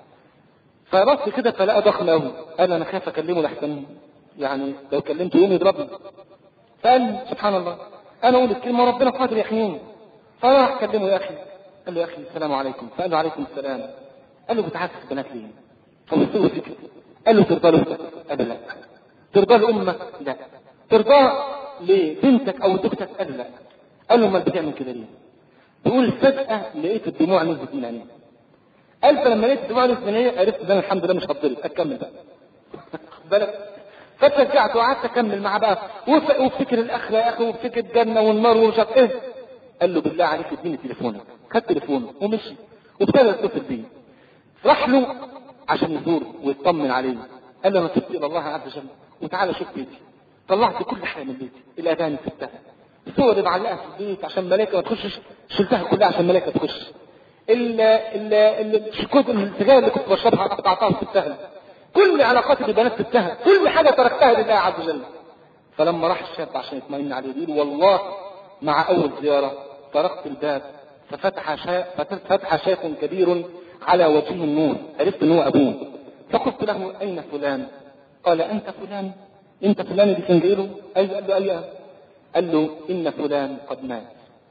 Speaker 2: فبص كده فلقى ضخم قوي. قال انا خايف اكلمه لحسن يعني لو كلمته يوم يضربني. فقال سبحان الله انا اقول الكلمه ربنا قادر يحميني. فراح كلمه: يا اخي. قال له: يا اخي السلام عليكم. فقال له: عليكم السلام. قال له: بتعاكس بنات ليه؟ فبص له كده قال له: ترضى له؟ قال له: لا. ترضى لامك؟ لا. ترضى لبنتك او زوجتك؟ قال له: لا. قال له: امال بتعمل كده ليه؟ بيقول فجاه لقيت الدموع نزلت من عينيه. قال فلما لقيت الدموع نزلت من عينيه عرفت ان انا الحمد لله مش هتضرب، اكمل بقى. بالك فتشجعت وقعدت اكمل معاه بقى وافتكر الاخره يا اخي وافتكر الجنه والنار ومش عارف ايه. قال له: بالله عليك اديني تليفونك. خد تليفونه ومشي وابتدى يتصل بيه. راح له عشان يزوره ويطمن عليه. قال له: انا تبت الى الله عز وجل وتعالى شوف بيتي. طلعت كل حاجه من بيتي، الاذان سبتها، الصور اللي معلقها في البيت عشان ملائكه ما تخشش شلتها كلها عشان ملائكه تخش، ال ال الشكوت السجاير اللي كنت بشربها قطعتها وسبتها، كل علاقاتي بالبنات سبتها، كل حاجه تركتها لله عز وجل. فلما راح الشاب عشان يطمئن عليه يقول: والله مع اول زياره طرقت الباب ففتح شا... فتح شيخ كبير على وجهه النور، عرفت ان هو ابوه. فقلت له: اين فلان؟ قال: انت فلان؟ انت فلان اللي كان جاي له؟ ايوه. قال له: ايوه. قال له: ان فلان قد مات.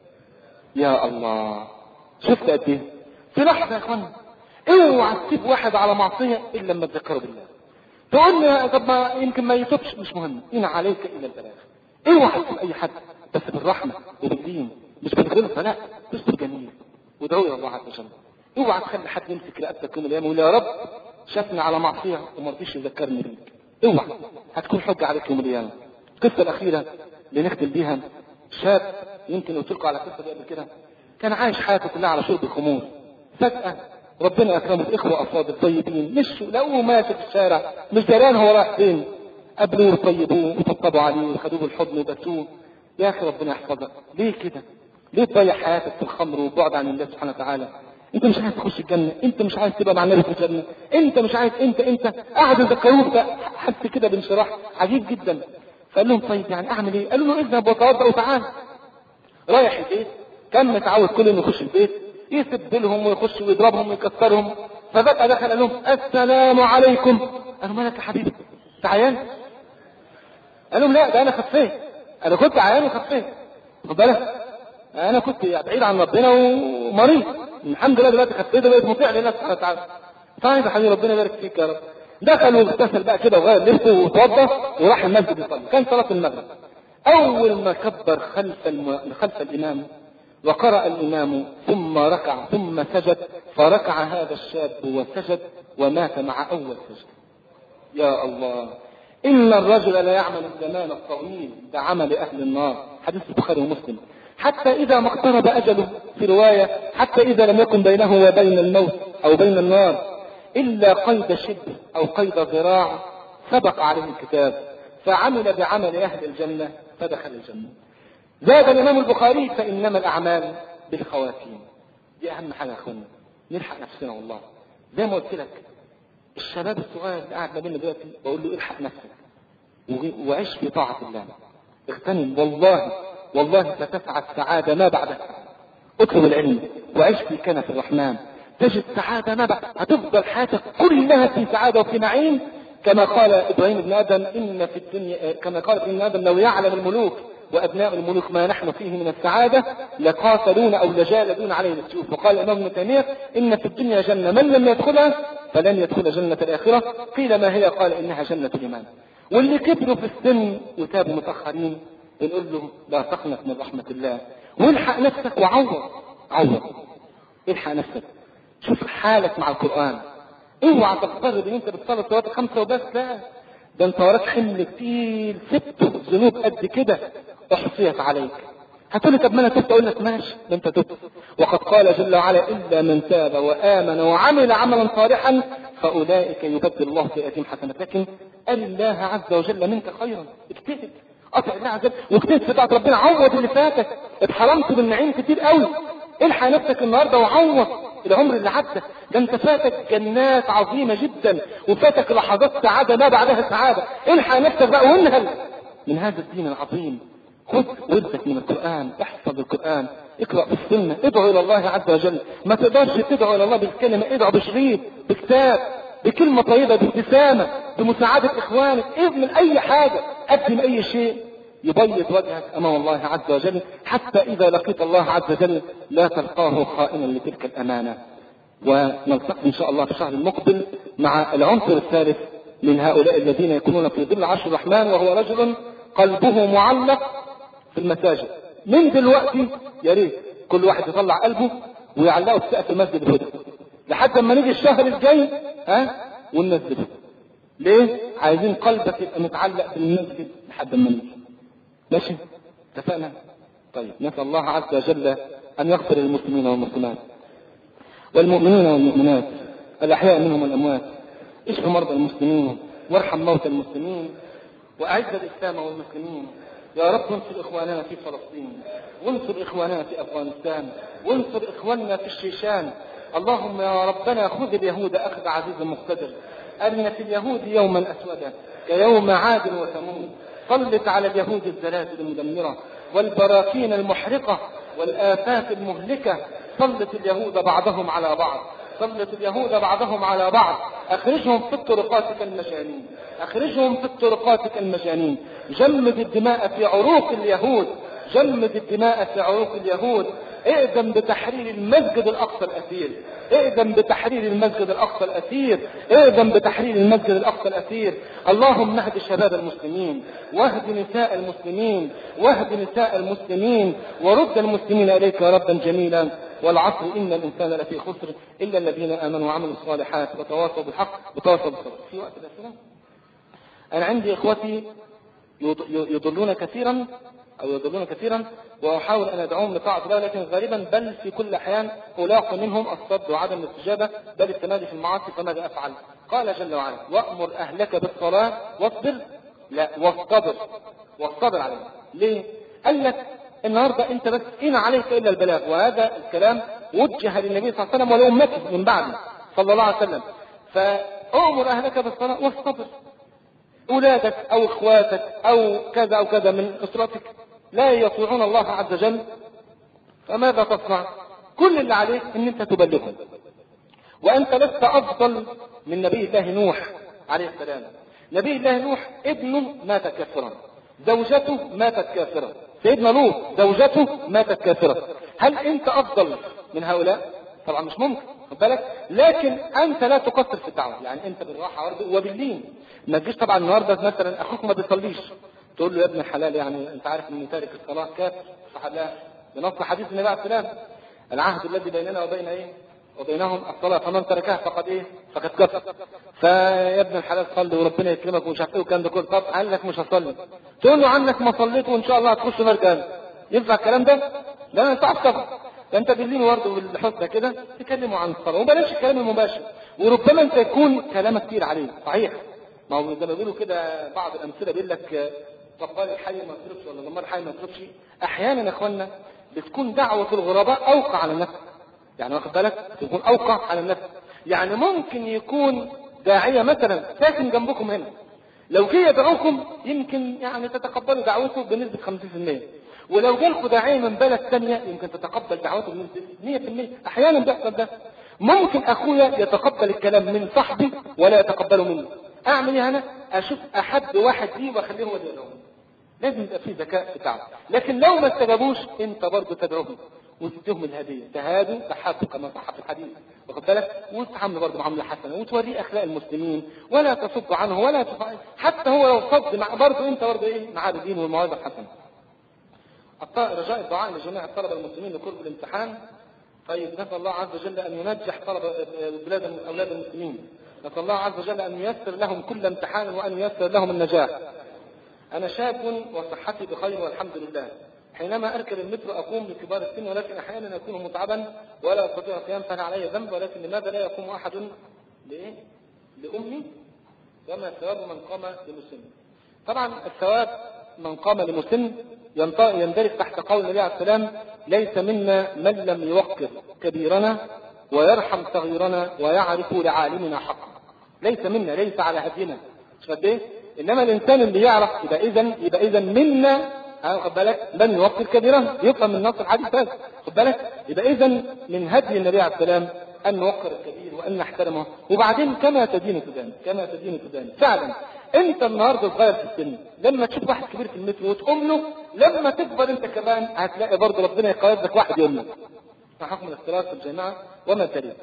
Speaker 2: يا الله، شفت قد ايه؟ في لحظه يا اخوان اوعى تسيب واحد على معصيه الا لما تذكره بالله. تقول لي طب ما يمكن ما يتوبش، مش مهم، ان عليك الا البلاغ. اوعى تسيب اي حد بس بالرحمه وبالدين، مش بالغلظه، لا، تسلك جميل وادعو الى الله عز وجل. اوعى تخلي حد يمسك رقبتك يوم الايام ويقول يا رب شافني على معصيه وما رضيش يذكرني بيك. اوعى، هتكون حجه عليك يوم القيامه. القصه الاخيره اللي نختم بيها، شاب يمكن قلت لكم على قصه قبل كده، كان عايش حياته كلها على شرب الخمور. فجاه ربنا اكرمه باخوه افاضل طيبين، مش لقوه ماشي في الشارع مش دران هو رايح فين، قابلوه وطيبوه وطبطبوا عليه وخدوه بالحضن وبكوه. يا اخي ربنا يحفظك، ليه كده؟ ليه تضيع حياتك في الخمر والبعد عن الله سبحانه وتعالى؟ انت مش عايز تخش الجنة، انت مش عايز تبقى مع النبي في الجنة، انت مش عايز، انت انت قاعد يذكروك ده حس كده بانشراح عجيب جدا. فقال لهم طيب يعني اعمل ايه؟ قالوا له اذهب وتوضأ وتعال. رايح البيت كان متعود كل انه يخش البيت يسب لهم ويخش ويضربهم ويكسرهم. فبقى دخل قال لهم السلام عليكم. قالوا مالك يا حبيبي انت عيان؟ قال لهم لا ده انا خفيت، انا كنت عيان وخفيت. خد بالك انا كنت بعيد عن ربنا ومريض، الحمد لله دلوقتي خفيت وبقيت مطيع لله سبحانه وتعالى. طيب يا حبيبي ربنا يبارك فيك يا رب. دخل واغتسل بقى كده وغير لبسه وتوضى وراح المسجد يصلي. كان صلاه المغرب. اول ما كبر خلف الم... خلف الامام وقرأ الامام ثم ركع ثم سجد، فركع هذا الشاب وسجد ومات مع اول سجد. يا الله، ان الرجل لا يعمل الزمان الطويل بعمل اهل النار. حديث البخاري ومسلم. حتى اذا ما اقترب اجله، في روايه حتى اذا لم يكن بينه وبين الموت او بين النار الا قيد شبر او قيد ذراع، سبق عليه الكتاب فعمل بعمل اهل الجنه فدخل الجنه. زاد الامام البخاري فانما الاعمال بالخواتيم. دي اهم حاجه يا اخوانا، نلحق نفسنا. والله زي ما قلت لك الشباب الصغير اللي قاعد ما بيننا دلوقتي بقول له الحق نفسك وعيش في طاعه الله، اغتنم، والله والله ستسعد سعاده ما بعدها. اطلب العلم وعيش في كنف الرحمن تجد سعاده ما بعد، هتفضل حياتك كلها في سعاده وفي نعيم. كما قال ابراهيم بن ادم ان في الدنيا، كما قال ابن ادم لو يعلم الملوك وابناء الملوك ما نحن فيه من السعاده لقاتلون او لجالدون عليه بالسيوف. وقال الامام ابن تيميه ان في الدنيا جنه من لم يدخلها فلن يدخل جنه الاخره. قيل ما هي؟ قال انها جنه الايمان. واللي كبروا في السن وتابوا متاخرين بنقول له لا تقنط من رحمه الله، والحق نفسك وعوض عوض. الحق نفسك، شوف حالك مع القران. اوعى تفترض ان انت بتصلي الصلاه الخمسه وبس، لا ده انت وراك حمل كتير، ست ذنوب قد كده احصيت عليك. هتقول لي طب ما انا تبت، اقول لك ماشي ده انت تبت. وقد قال جل وعلا الا من تاب وامن وعمل عملا صالحا فاولئك يبدل الله سيئاتهم حسنات. لكن قال الله عز وجل منك خيرا، اجتهد اطع الله عز وجل واجتهد في طاعه ربنا، عوض اللي فاتك. اتحرمت من نعيم كتير قوي، الحق نفسك النهارده وعوض العمر اللي عدى. ده انت فاتك جنات عظيمه جدا وفاتك لحظات سعاده ما بعدها سعاده. الحق نفسك بقى وانهل من هذا الدين العظيم. خذ ودك من القران، احفظ القران، اقرا في السنه، ادعو الى الله عز وجل. ما تقدرش تدعو الى الله بالكلمه، ادعو بشريط، بكتاب، بكلمه طيبه، بابتسامه، بمساعده اخوانك، اعمل اي حاجه، قدم اي شيء يبيض وجهك امام الله عز وجل، حتى اذا لقيت الله عز وجل لا تلقاه خائنا لتلك الامانه. ونلتقي ان شاء الله في الشهر المقبل مع العنصر الثالث من هؤلاء الذين يكونون في ظل عرش الرحمن، وهو رجل قلبه معلق في المساجد. من دلوقتي يا ريت كل واحد يطلع قلبه ويعلقه في سقف المسجد الهدى لحد ما نيجي الشهر الجاي ها وننزله. ليه؟ عايزين قلبك يبقى متعلق في المسجد لحد ما نيجي. ماشي؟ اتفقنا؟ طيب نسأل الله عز وجل أن يغفر للمسلمين والمسلمات والمؤمنين والمؤمنات الأحياء منهم والأموات، اشف مرضى المسلمين وارحم موتى المسلمين وأعز الإسلام والمسلمين. يا رب انصر إخواننا في فلسطين، وانصر إخواننا في أفغانستان، وانصر إخواننا في الشيشان. اللهم يا ربنا خذ اليهود أخذ عزيز مقتدر، أرنا في اليهود يوما أسودا كيوم عاد وثمود. سلط على اليهود الزلازل المدمرة والبراكين المحرقة والآفات المهلكة. سلط اليهود بعضهم على بعض، سلط اليهود بعضهم على بعض. اخرجهم في طرقاتك المجانين، اخرجهم في طرقاتك المجانين. جمد الدماء في عروق اليهود، جمد الدماء في عروق اليهود. اقدم بتحرير المسجد الاقصى الاسير، اقدم بتحرير المسجد الاقصى الاسير، اقدم بتحرير المسجد الاقصى الاسير. اللهم اهد شباب المسلمين، واهد نساء المسلمين، واهد نساء المسلمين، ورد المسلمين اليك يا ربا جميلا. والعصر ان الانسان لفي خسر الا الذين امنوا وعملوا الصالحات وتواصوا بالحق وتواصوا بالصبر. في وقت الاسئله؟ انا عندي اخوتي يضلون كثيرا او يضلون كثيرا واحاول ان ادعوهم لطاعه الله، لكن غالبا بل في كل احيان الاقي منهم الصد وعدم الاستجابه بل التمادي في المعاصي. فماذا افعل؟ قال جل وعلا وامر اهلك بالصلاه واصبر، لا واصطبر، واصطبر عليها. ليه؟ قال لك النهارده انت بس ان عليك الا البلاغ، وهذا الكلام وجه للنبي صلى الله عليه وسلم ولأمته من بعده صلى الله عليه وسلم. فأمر أهلك بالصلاة واصطبر. أولادك أو إخواتك أو كذا أو كذا من أسرتك لا يطيعون الله عز وجل، فماذا تصنع؟ كل اللي عليك ان انت تبلغهم. وانت لست افضل من نبي الله نوح عليه السلام. نبي الله نوح ابنه مات كافرا، زوجته ماتت كافرة، سيدنا لوط زوجته ماتت كافرة. هل انت افضل من هؤلاء؟ طبعا مش ممكن، خد بالك. لكن انت لا تقصر في الدعوه، يعني انت بالراحه وباللين. ما تجيش طبعا النهارده مثلا اخوك ما بيصليش تقول له يا ابن الحلال، يعني انت عارف ان تارك الصلاه كافر، صح لا؟ بنص حديث النبي عليه السلام العهد الذي بيننا وبين ايه؟ وبينهم الصلاه، فمن تركها فقد ايه؟ فقد كفر. فيا ابن الحلال صلي وربنا يكرمك ومش عارف ايه والكلام ده كله. طب قال لك مش هصلي، تقول له عنك ما صليت وان شاء الله هتخش نار جهنم. ينفع الكلام ده؟ لا، ما ينفعش طبعا. انت بالليل برضه بالحسنى كده تكلموا عن الصلاه وبلاش الكلام المباشر. وربما انت يكون كلامك كتير عليه، صحيح؟ ما هو زي ما بيقولوا كده بعض الامثله بيقول لك طبال الحي ما يصرفش ولا دمار الحي ما يصرفش. احيانا يا اخوانا بتكون دعوه الغرباء اوقع على النفس، يعني واخد بالك؟ تكون اوقع على النفس. يعني ممكن يكون داعيه مثلا ساكن جنبكم هنا، لو جه يدعوكم يمكن يعني تتقبلوا دعوته بنسبه خمسين بالمئة، ولو جالكوا داعيه من بلد ثانيه يمكن تتقبل دعوته بنسبه مئة بالمئة. احيانا بيحصل ده. ممكن اخويا يتقبل الكلام من صاحبي ولا يتقبله مني. اعمل ايه انا؟ اشوف احد واحد ليه واخليه هو اللي يدعوه. لازم يبقى فيه ذكاء بتاعه. لكن لو ما استجابوش انت برضه تدعوهم وتديهم الهديه، تهادوا تحابوا كما صح في الحديث، واخد بالك؟ وتتعامل برضه معامله حسنه وتوريه اخلاق المسلمين ولا تصد عنه ولا تفعل. حتى هو لو صد مع برضه انت برضه ايه؟ معاه الدين والموعظه الحسنه. رجاء الدعاء لجميع الطلبه المسلمين لقرب الامتحان. طيب نسال الله عز وجل ان ينجح طلبه بلاد اولاد المسلمين. نسال الله عز وجل ان ييسر لهم كل امتحان وان ييسر لهم النجاح. انا شاب وصحتي بخير والحمد لله. حينما اركب المترو اقوم بكبار السن، ولكن احيانا اكون متعبا ولا استطيع القيام، فهل علي ذنب؟ ولكن لماذا لا يقوم احد لايه؟ لامي؟ وما ثواب من قام لمسن؟ طبعا الثواب من قام لمسن يندرج تحت قول النبي عليه السلام: ليس منا من لم يوقر كبيرنا ويرحم صغيرنا ويعرف لعالمنا حقا. ليس منا، ليس على هدينا، مش قد ايه؟ انما الانسان اللي يعرف يبقى اذا يبقى اذا منا، خد بالك، من يوقر كبيرنا. يفهم من نص الحديث هذا، خد بالك؟ يبقى اذا من هدي النبي عليه السلام ان نوقر الكبير وان نحترمه. وبعدين كما تدين تدان، كما تدين تدان. فعلا انت النهارده صغير في السن، لما تشوف واحد كبير في المترو وتقوم له، لما تكبر انت كمان هتلاقي برضه ربنا يقيد لك واحد يقوم لك. حكم الاختلاط في الجماعه وما تليه.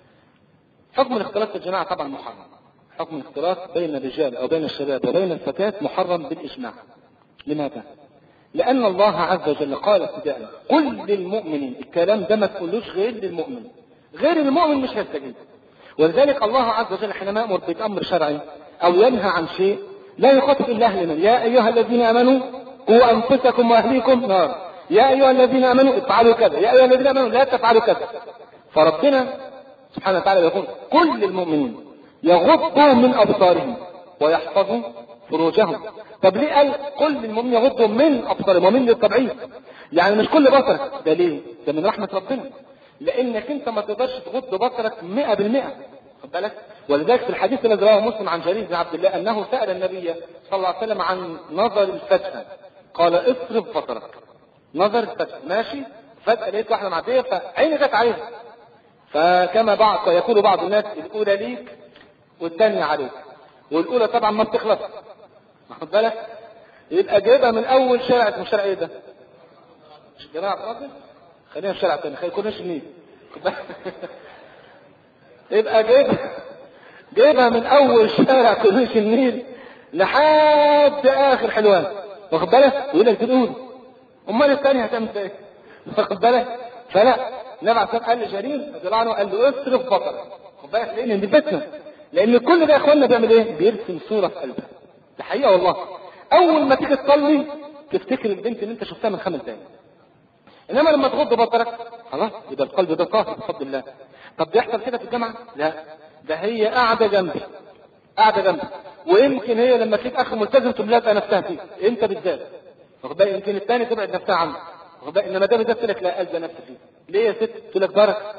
Speaker 2: حكم الاختلاط في الجماعه طبعا محرم. حكم الاختلاط بين الرجال او بين الشباب وبين الفتيات محرم بالاجماع. لماذا؟ لان الله عز وجل قال ابتداء: قل للمؤمنين. الكلام ده ما تقولوش غير للمؤمن، غير المؤمن مش هيستجيب. ولذلك الله عز وجل حينما يأمر بأمر شرعي او ينهى عن شيء لا يخاطب الا اهل من: يا ايها الذين امنوا قوا انفسكم واهليكم نار، يا ايها الذين امنوا افعلوا كذا، يا ايها الذين امنوا لا تفعلوا كذا. فربنا سبحانه وتعالى يقول: قل للمؤمنين يغضوا من ابصارهم ويحفظوا فروجهم. طب ليه قال قل للمؤمنين يغضوا من ابصارهم ومن للتبعيد؟ يعني مش كل بصرك، ده ليه؟ ده من رحمه ربنا، لانك انت ما تقدرش تغض بصرك مئة بالمئة، خد بالك؟ ولذلك في الحديث الذي رواه مسلم عن جرير بن عبد الله انه سال النبي صلى الله عليه وسلم عن نظر الفتاه، قال: اصرف بصرك. نظر الفتاه ماشي، فجاه لقيت واحده معديه فعيني جت عليها، فكما بعض يقول بعض الناس: الاولى ليك والثانيه عليك، والاولى طبعا ما بتخلص، واخد بالك؟ يبقى جايبها من اول شارع. اسمه شارع ايه ده؟ مش جماعه فاضل؟ خلينا في شارع ثاني، خلينا كناش النيل. يبقى جايبها جايبها من اول شارع كورنيش النيل لحد اخر حلوان، واخد بالك؟ يقول لك تقول امال الثانيه هتعمل ايه؟ واخد بالك؟ فلا، النبي عليه الصلاه والسلام قال لجرير رضي الله عنه، قال له: اصرف بصرك. خد بالك؟ لان دي فتنه، لان كل ده يا اخوانا بيعمل ايه؟ بيرسم صوره في قلبك. ده حقيقه والله. اول ما تيجي تصلي تفتكر البنت اللي انت شفتها من خمس دقايق، انما لما تغض بصرك خلاص يبقى القلب ده طاهر بفضل الله. طب بيحصل كده في الجامعه؟ لا، ده هي قاعده جنبي، قاعده جنبي، ويمكن هي لما تشوف اخ ملتزم تملأ نفسها فيك انت بالذات، واخد بالك؟ يمكن الثاني تبعد نفسها عنك، واخد بالك؟ انما ده بالذات لك لا، ألزم نفسي فيه. ليه يا ست؟ تقول لك بركه.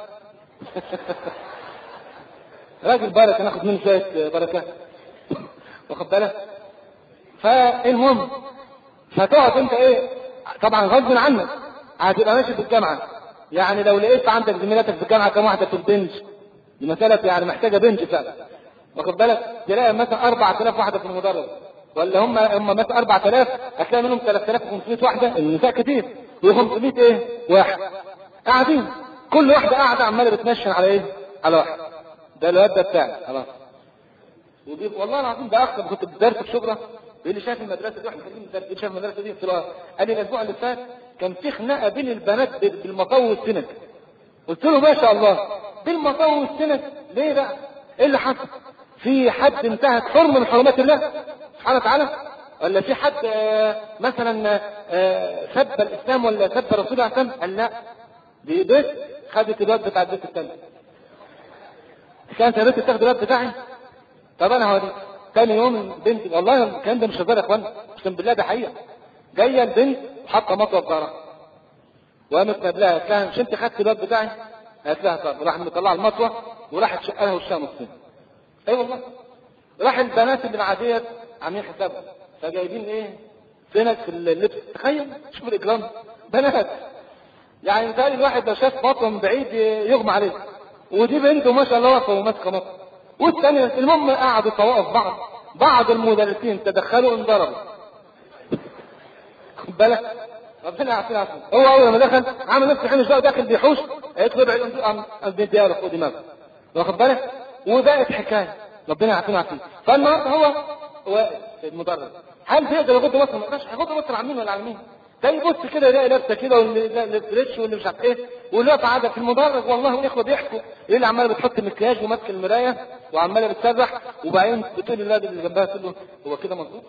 Speaker 2: راجل بركه ناخد منه شويه بركات، واخد بالك؟ فالمهم فتقعد انت ايه، طبعا غصب عنك هتبقى ماشي في الجامعه، يعني لو لقيت عندك زميلاتك في الجامعه كم واحده في البنج، دي مساله يعني محتاجه بنج فعلا، واخد بالك؟ تلاقي مثلا أربعة آلاف واحده في المدرج، ولا هم هم مثلا أربعة آلاف، هتلاقي منهم ثلاثة آلاف وخمسمائة واحده، النساء كتير، و500 ايه واحد قاعدين، كل واحده قاعده عماله بتنشن على ايه؟ على واحد. ده الواد ده بتاعي خلاص. ودي والله العظيم ده اخ كنت بدرس في شبرا، بيقول لي شايف المدرسه دي، واحنا خارجين من شايف المدرسه دي؟ قلت له قال لي الاسبوع اللي فات كان في خناقه بين البنات بالمطو والسند. قلت له ما شاء الله، بالمطو والسند ليه بقى؟ ايه اللي حصل؟ في حد انتهك حرمه من حرمات الله سبحانه وتعالى؟ ولا في حد آه مثلا آه سب الاسلام ولا سب الرسول عليه السلام؟ قال لا، دي بنت خدت الواد بتاع البيت الثاني. كانت يا بنت تاخد الواد بتاعي؟ طب انا هوريك. تاني يوم بنتي، والله الكلام ده مش هزار يا اخوان، اقسم بالله ده حقيقه، جايه البنت حاطه مطوه في ظهرها، وقامت قبلها قالت لها مش انت خدت الواد بتاعي؟ قالت لها طب، راح مطلعه المطوه وراحت شقها وشها نصين. اي والله. راح البنات اللي مع ديت عاملين حسابها، فجايبين ايه؟ سنك في اللبس، تخيل شوف الاجرام، بنات يعني مثال الواحد لو شاف مطوه من بعيد يغمى عليه، ودي بنته ما شاء الله واقفه وماسكه مطوه، والثانيه. المهم قعدوا طوائف بعض، بعض المدرسين تدخلوا انضربوا. خد بالك، ربنا يعافينا عافيه. هو اول ما دخل عمل نفسه حين جاء داخل بيحوش، يطلب بعيد البنت يا رب دماغه، واخد بالك؟ وبقت حكايه، ربنا يعافينا عافيه. فالنهارده هو واقف المدرس، هل بيقدر يغض بصره؟ ما يقدرش يغض بصره عن مين ولا عن مين؟ ده يبص كده يلاقي لابسه كده واللي فريتش واللي مش عارف ايه، واللي واقف قاعده في المدرج، والله الاخوه بيحكوا ايه اللي عماله بتحط مكياج وماسك المرايه وعماله بتسرح، وبعدين بتقول للولد اللي جنبها تقول له هو كده مظبوط؟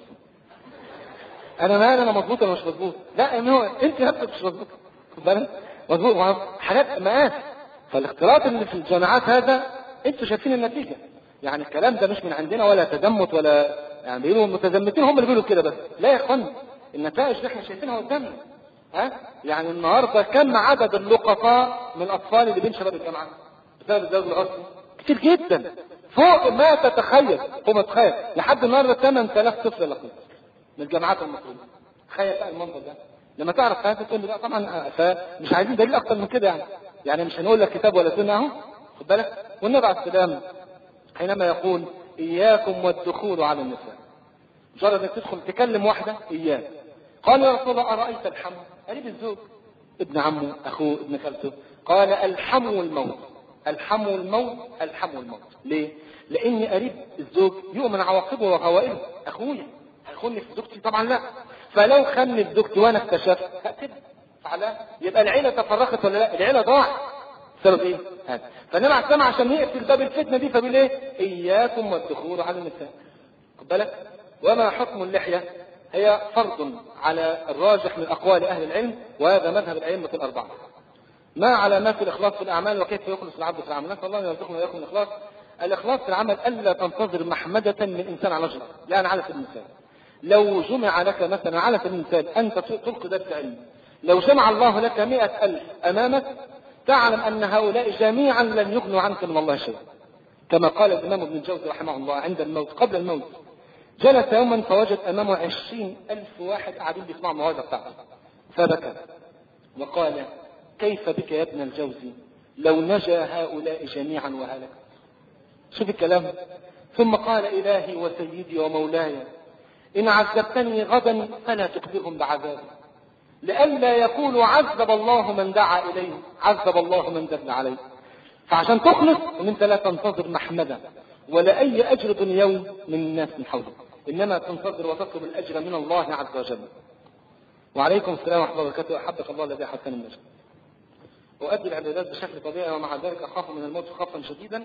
Speaker 2: انا مالي انا مظبوط ولا مش مظبوط؟ لا ان هو انت نفسك مش مظبوط، خد بالك؟ مظبوط حاجات مقاس. فالاختلاط اللي في الجامعات هذا انتوا شايفين النتيجه، يعني الكلام ده مش من عندنا ولا تزمت ولا يعني بيقولوا المتزمتين هم اللي بيقولوا كده بس، لا يا اخوان، النتائج اللي احنا شايفينها قدامنا. ها يعني النهارده كم عدد اللقطاء من الاطفال اللي بين شباب الجامعه بسبب الزواج العرفي؟ كتير جدا، فوق ما تتخيل، فوق ما تتخيل. لحد النهارده ثمانية آلاف طفل لقيت من الجامعات المصريه. تخيل بقى المنظر ده، لما تعرف هذا تقول لي لا طبعا، فمش عايزين دليل اكتر من كده يعني، يعني مش هنقول لك كتاب ولا سنه اهو، خد بالك؟ والنبي عليه السلام حينما يقول اياكم والدخول على النساء، مجرد انك تدخل تكلم واحده اياك. قال يا رسول الله ارايت الحم؟ قريب الزوج، ابن عمه، اخوه، ابن خالته. قال الحم والموت، الحم والموت، الحم والموت. ليه؟ لان قريب الزوج يؤمن عواقبه وغوائله. اخويا هيخوني في زوجتي؟ طبعا لا. فلو خني في زوجتي وانا اكتشفت هقتله، فعلا يبقى العيله تفرقت ولا لا؟ العيله ضاعت بسبب ايه؟ هذا. فالنبي عليه السلام عشان يقفل باب الفتنه دي فبيقول ايه؟ اياكم والدخول على النساء. خد بالك؟ وما حكم اللحيه؟ هي فرض على الراجح من اقوال اهل العلم، وهذا مذهب الائمه الاربعه. ما علامات الاخلاص في الاعمال وكيف يخلص العبد في العمل؟ نسال الله ان يرزقنا واياكم الاخلاص. الاخلاص في العمل الا تنتظر محمده من انسان على وجهه، يعني على سبيل المثال لو جمع لك مثلا على سبيل المثال انت تلقي درس علم، لو جمع الله لك مئة ألف امامك تعلم ان هؤلاء جميعا لن يغنوا عنك من الله شيئا، كما قال الامام ابن الجوزي رحمه الله عند الموت، قبل الموت جلس يوما فوجد امامه عشرين الف واحد قاعدين بيسمعوا الموعظه بتاعته، فبكى وقال كيف بك يا ابن الجوزي لو نجا هؤلاء جميعا وهلك. شوف الكلام. ثم قال الهي وسيدي ومولاي ان عذبتني غدا فلا تخبرهم بعذابي، لئلا يقولوا عذب الله من دعا اليه، عذب الله من دل عليه. فعشان تخلص ان انت لا تنتظر محمدا ولا اي اجر دنيوي من الناس من حولك، انما تنتظر وتطلب الاجر من الله عز وجل. وعليكم السلام ورحمه الله وبركاته. احبك الله الذي احبتني من اجل. اؤدي العبادات بشكل طبيعي ومع ذلك اخاف من الموت خوفا شديدا،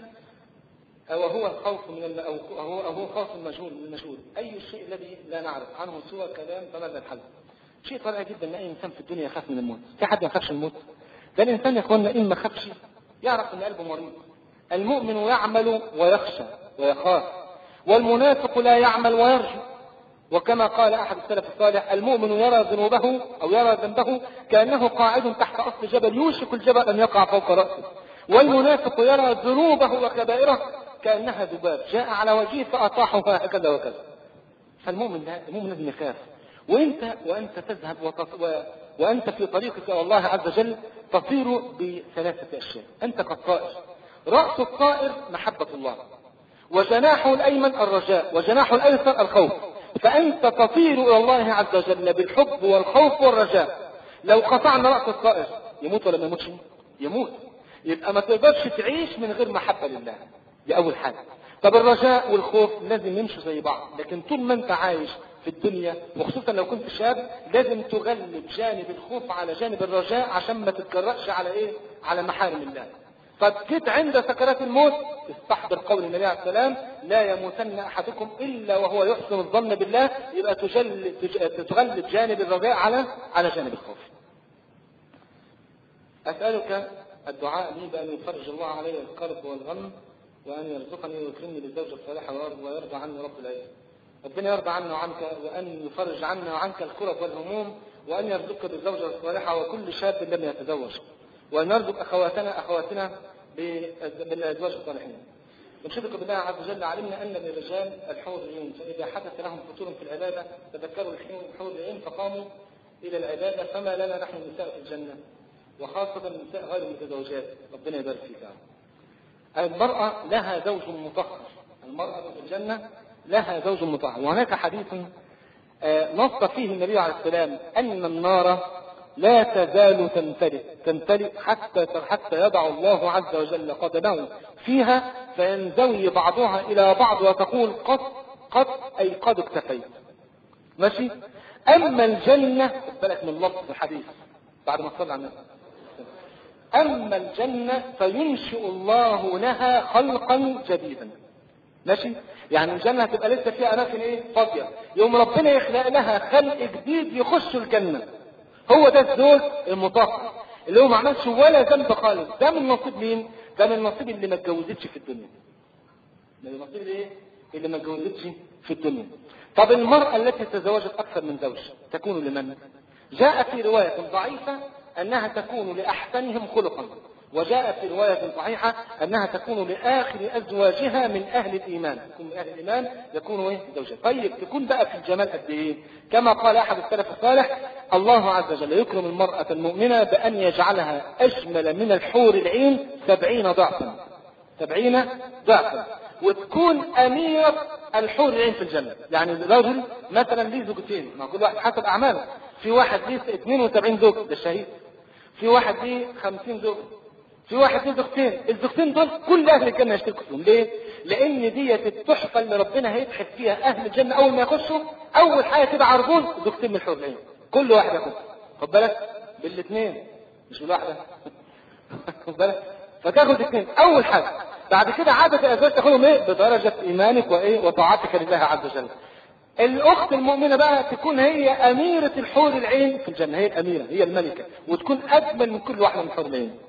Speaker 2: او هو الخوف من او هو او هو خوف المجهول من المجهول، اي الشيء الذي لا نعرف عنه سوى كلام، فماذا الحل؟ شيء طبيعي جدا ان اي انسان في الدنيا يخاف من الموت، في حد ما يخافش من الموت؟ ده الانسان يا اخوانا ان ما خافش يعرف ان قلبه مريض. المؤمن يعمل ويخشى ويخاف، والمنافق لا يعمل ويرجو. وكما قال أحد السلف الصالح: المؤمن يرى ذنوبه أو يرى ذنبه كأنه قاعد تحت أصل جبل يوشك الجبل أن يقع فوق رأسه، والمنافق يرى ذنوبه وكبائره كأنها ذباب جاء على وجهه فأطاحها هكذا وكذا. فالمؤمن ده المؤمن لازم يخاف. وانت وانت تذهب وتص... و... وانت في طريقك الى الله عز وجل تطير بثلاثه اشياء. انت كالطائر، راس الطائر محبه الله، وجناحه الايمن الرجاء، وجناحه الايسر الخوف. فانت تطير الى الله عز وجل بالحب والخوف والرجاء. لو قطعنا راس الطائر يموت ولا ما يموتش؟ يموت. يبقى ما تقدرش تعيش من غير محبه لله، دي اول حاجه. طب الرجاء والخوف لازم يمشوا زي بعض، لكن طول ما انت عايش في الدنيا وخصوصا لو كنت شاب لازم تغلب جانب الخوف على جانب الرجاء عشان ما تتجرأش على ايه؟ على محارم الله. طب جيت عند سكرات الموت استحضر قول النبي عليه السلام: لا يموتن احدكم الا وهو يحسن الظن بالله. يبقى تجل تغلب جانب الرجاء على على جانب الخوف. اسالك الدعاء لي بان يفرج الله علي الكرب والغم، وان يرزقني ويكرمني بالزوجه الصالحه ويرضى عني رب العزه. ربنا يرضى عنا وعنك، وأن يفرج عنا وعنك الكرب والهموم، وأن يرزقك بالزوجة الصالحة وكل شاب لم يتزوج، وأن يرزق أخواتنا أخواتنا بالأزواج الصالحين. نشهدك بالله عز وجل علمنا أن للرجال الحور العين، فإذا حدث لهم فتور في العبادة تذكروا الحور العين فقاموا إلى العبادة، فما لنا نحن النساء في الجنة، وخاصة النساء غير المتزوجات. ربنا يبارك فيك. المرأة لها زوج مطهر، المرأة في الجنة لها زوج مطهر. وهناك حديث نص فيه النبي عليه السلام أن النار لا تزال تمتلئ تمتلئ حتى حتى يضع الله عز وجل قدمه فيها فينزوي بعضها إلى بعض وتقول قد قد أي قد اكتفيت. ماشي. أما الجنة، بالك من لفظ الحديث بعد ما صلى على النبي، أما الجنة فينشئ الله لها خلقا جديدا. ماشي. يعني الجنة هتبقى لسه فيها أماكن إيه؟ فاضية. يوم ربنا يخلق لها خلق جديد يخش الجنة. هو ده الزوج المطهر اللي هو ما عملش ولا ذنب خالص. ده من نصيب مين؟ ده من نصيب اللي ما اتجوزتش في الدنيا. ده من نصيب ايه؟ اللي ما اتجوزتش في الدنيا. طب المرأة التي تزوجت أكثر من زوج تكون لمن؟ جاء في رواية ضعيفة أنها تكون لأحسنهم خلقا، وجاء في رواية صحيحة أنها تكون لآخر أزواجها من أهل الإيمان. تكون من أهل الإيمان يكونوا إيه؟ زوجها. طيب تكون بقى في الجمال قد إيه؟ كما قال أحد السلف الصالح: الله عز وجل يكرم المرأة المؤمنة بأن يجعلها أجمل من الحور العين سبعين ضعفا. سبعين ضعفا. وتكون أميرة الحور العين في الجنة. يعني الرجل مثلا ليه زوجتين، مع كل واحد حسب أعماله. في واحد ليه اثنين وسبعين زوج، ده الشهيد. في واحد ليه خمسين زوج. في واحد ليه زوجتين. الزوجتين دول كل اهل الجنه يشتركوا فيهم. ليه؟ لان ديت التحفه اللي ربنا هيبحث فيها اهل الجنه اول ما يخشوا. اول حاجه تبقى عربون زوجتين من الحور العين، كل واحد ياخد. خد بالك بالاثنين مش بالواحده. خد بالك. فتاخد اثنين اول حاجه. بعد كده عدد الازواج تاخدهم ايه؟ بدرجه ايمانك وايه؟ وطاعتك لله عز وجل. الاخت المؤمنه بقى تكون هي اميره الحور العين في الجنه، هي الاميره، هي الملكه، وتكون اجمل من كل واحده من الحور العين.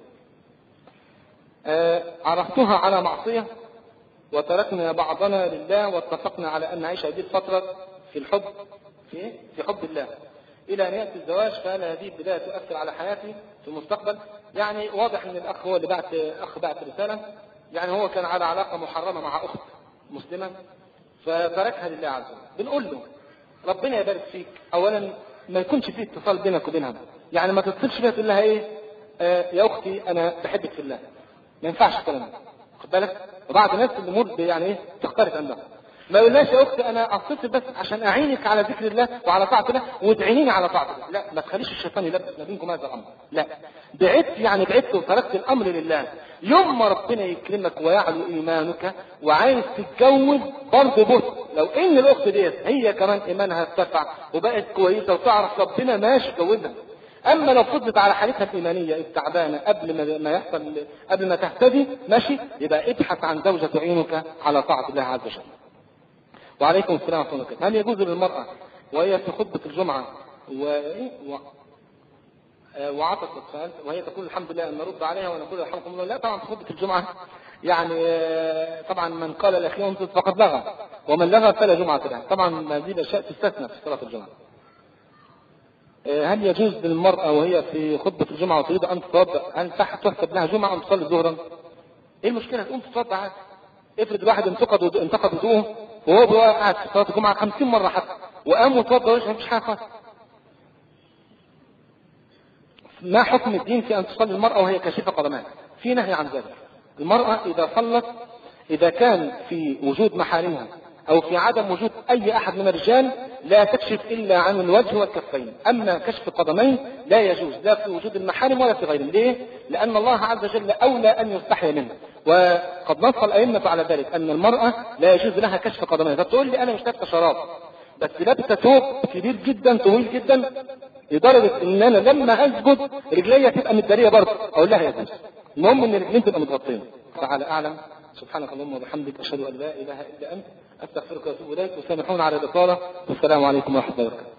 Speaker 2: آه عرفتها على معصية وتركنا بعضنا لله واتفقنا على أن نعيش هذه الفترة في الحب في في حب الله إلى أن يأتي الزواج، فهل هذه البداية تؤثر على حياتي في المستقبل؟ يعني واضح أن الأخ هو اللي بعت أخ بعت رسالة، يعني هو كان على علاقة محرمة مع أخت مسلمة فتركها لله عز وجل. بنقول له ربنا يبارك فيك، أولا ما يكونش فيه اتصال بينك وبينها، يعني ما تتصلش بيها تقول لها إيه آه يا أختي أنا بحبك في الله، ما ينفعش الكلام ده. خد بالك. وبعض الناس الامور يعني ايه تختلف عندها. ما يقولناش يا اختي انا اتصل بس عشان اعينك على ذكر الله وعلى طاعه الله وتعينيني على طاعه الله. لا، ما تخليش الشيطان يلبس ما بينكم هذا الامر. لا، بعدت يعني بعدت وتركت الامر لله. يوم ما ربنا يكرمك ويعلو ايمانك وعايز تتجوز برضه بص، لو ان الاخت ديت هي كمان ايمانها ارتفع وبقت كويسه وتعرف ربنا ماشي جوزها. اما لو فضلت على حالتها الايمانيه التعبانه قبل ما يحصل قبل ما تهتدي ماشي، يبقى ابحث عن زوجه تعينك على طاعه الله عز وجل. وعليكم السلام ورحمه الله وبركاته. هل يجوز للمراه وهي في خطبه الجمعه و... وعطت السؤال وهي تقول الحمد لله ان نرد عليها ونقول الحمد لله؟ لا طبعا في خطبه الجمعه يعني طبعا من قال الاخير فقد لغى. ومن لغى فلا جمعة له. طبعا هذه الأشياء تستثنى في صلاة الجمعة. هل يجوز للمرأة وهي في خطبة الجمعة وتريد أن تتوضأ هل تحسب لها جمعة أم تصلي ظهرا؟ إيه المشكلة؟ تقوم تتوضأ عادي. افرض واحد انتقد انتقد وضوءه وهو قاعد في صلاة الجمعة خمسين مرة حتى وقام وتوضأ وجهه مفيش حاجة خالص. ما حكم الدين في أن تصلي المرأة وهي كاشفة قدمها؟ في نهي عن ذلك. المرأة إذا صلت إذا كان في وجود محارمها أو في عدم وجود أي أحد من الرجال لا تكشف إلا عن الوجه والكفين. أما كشف القدمين لا يجوز لا في وجود المحارم ولا في غيرهم. ليه؟ لأن الله عز وجل أولى أن يستحي منه، وقد نص الأئمة على ذلك أن المرأة لا يجوز لها كشف قدمين. فتقول لي أنا مش لابسة شراب بس لابسة ثوب كبير جدا طويل جدا لدرجة إن أنا لما أسجد رجليا تبقى متدارية برضه أقول لها يجوز. المهم إن رجلين تبقى متغطية. تعالى أعلم. سبحانك اللهم وبحمدك أشهد أن لا إله إلا أنت أستغفرك وأتوب إليك. وسامحونا على الإطالة والسلام عليكم ورحمة الله وبركاته.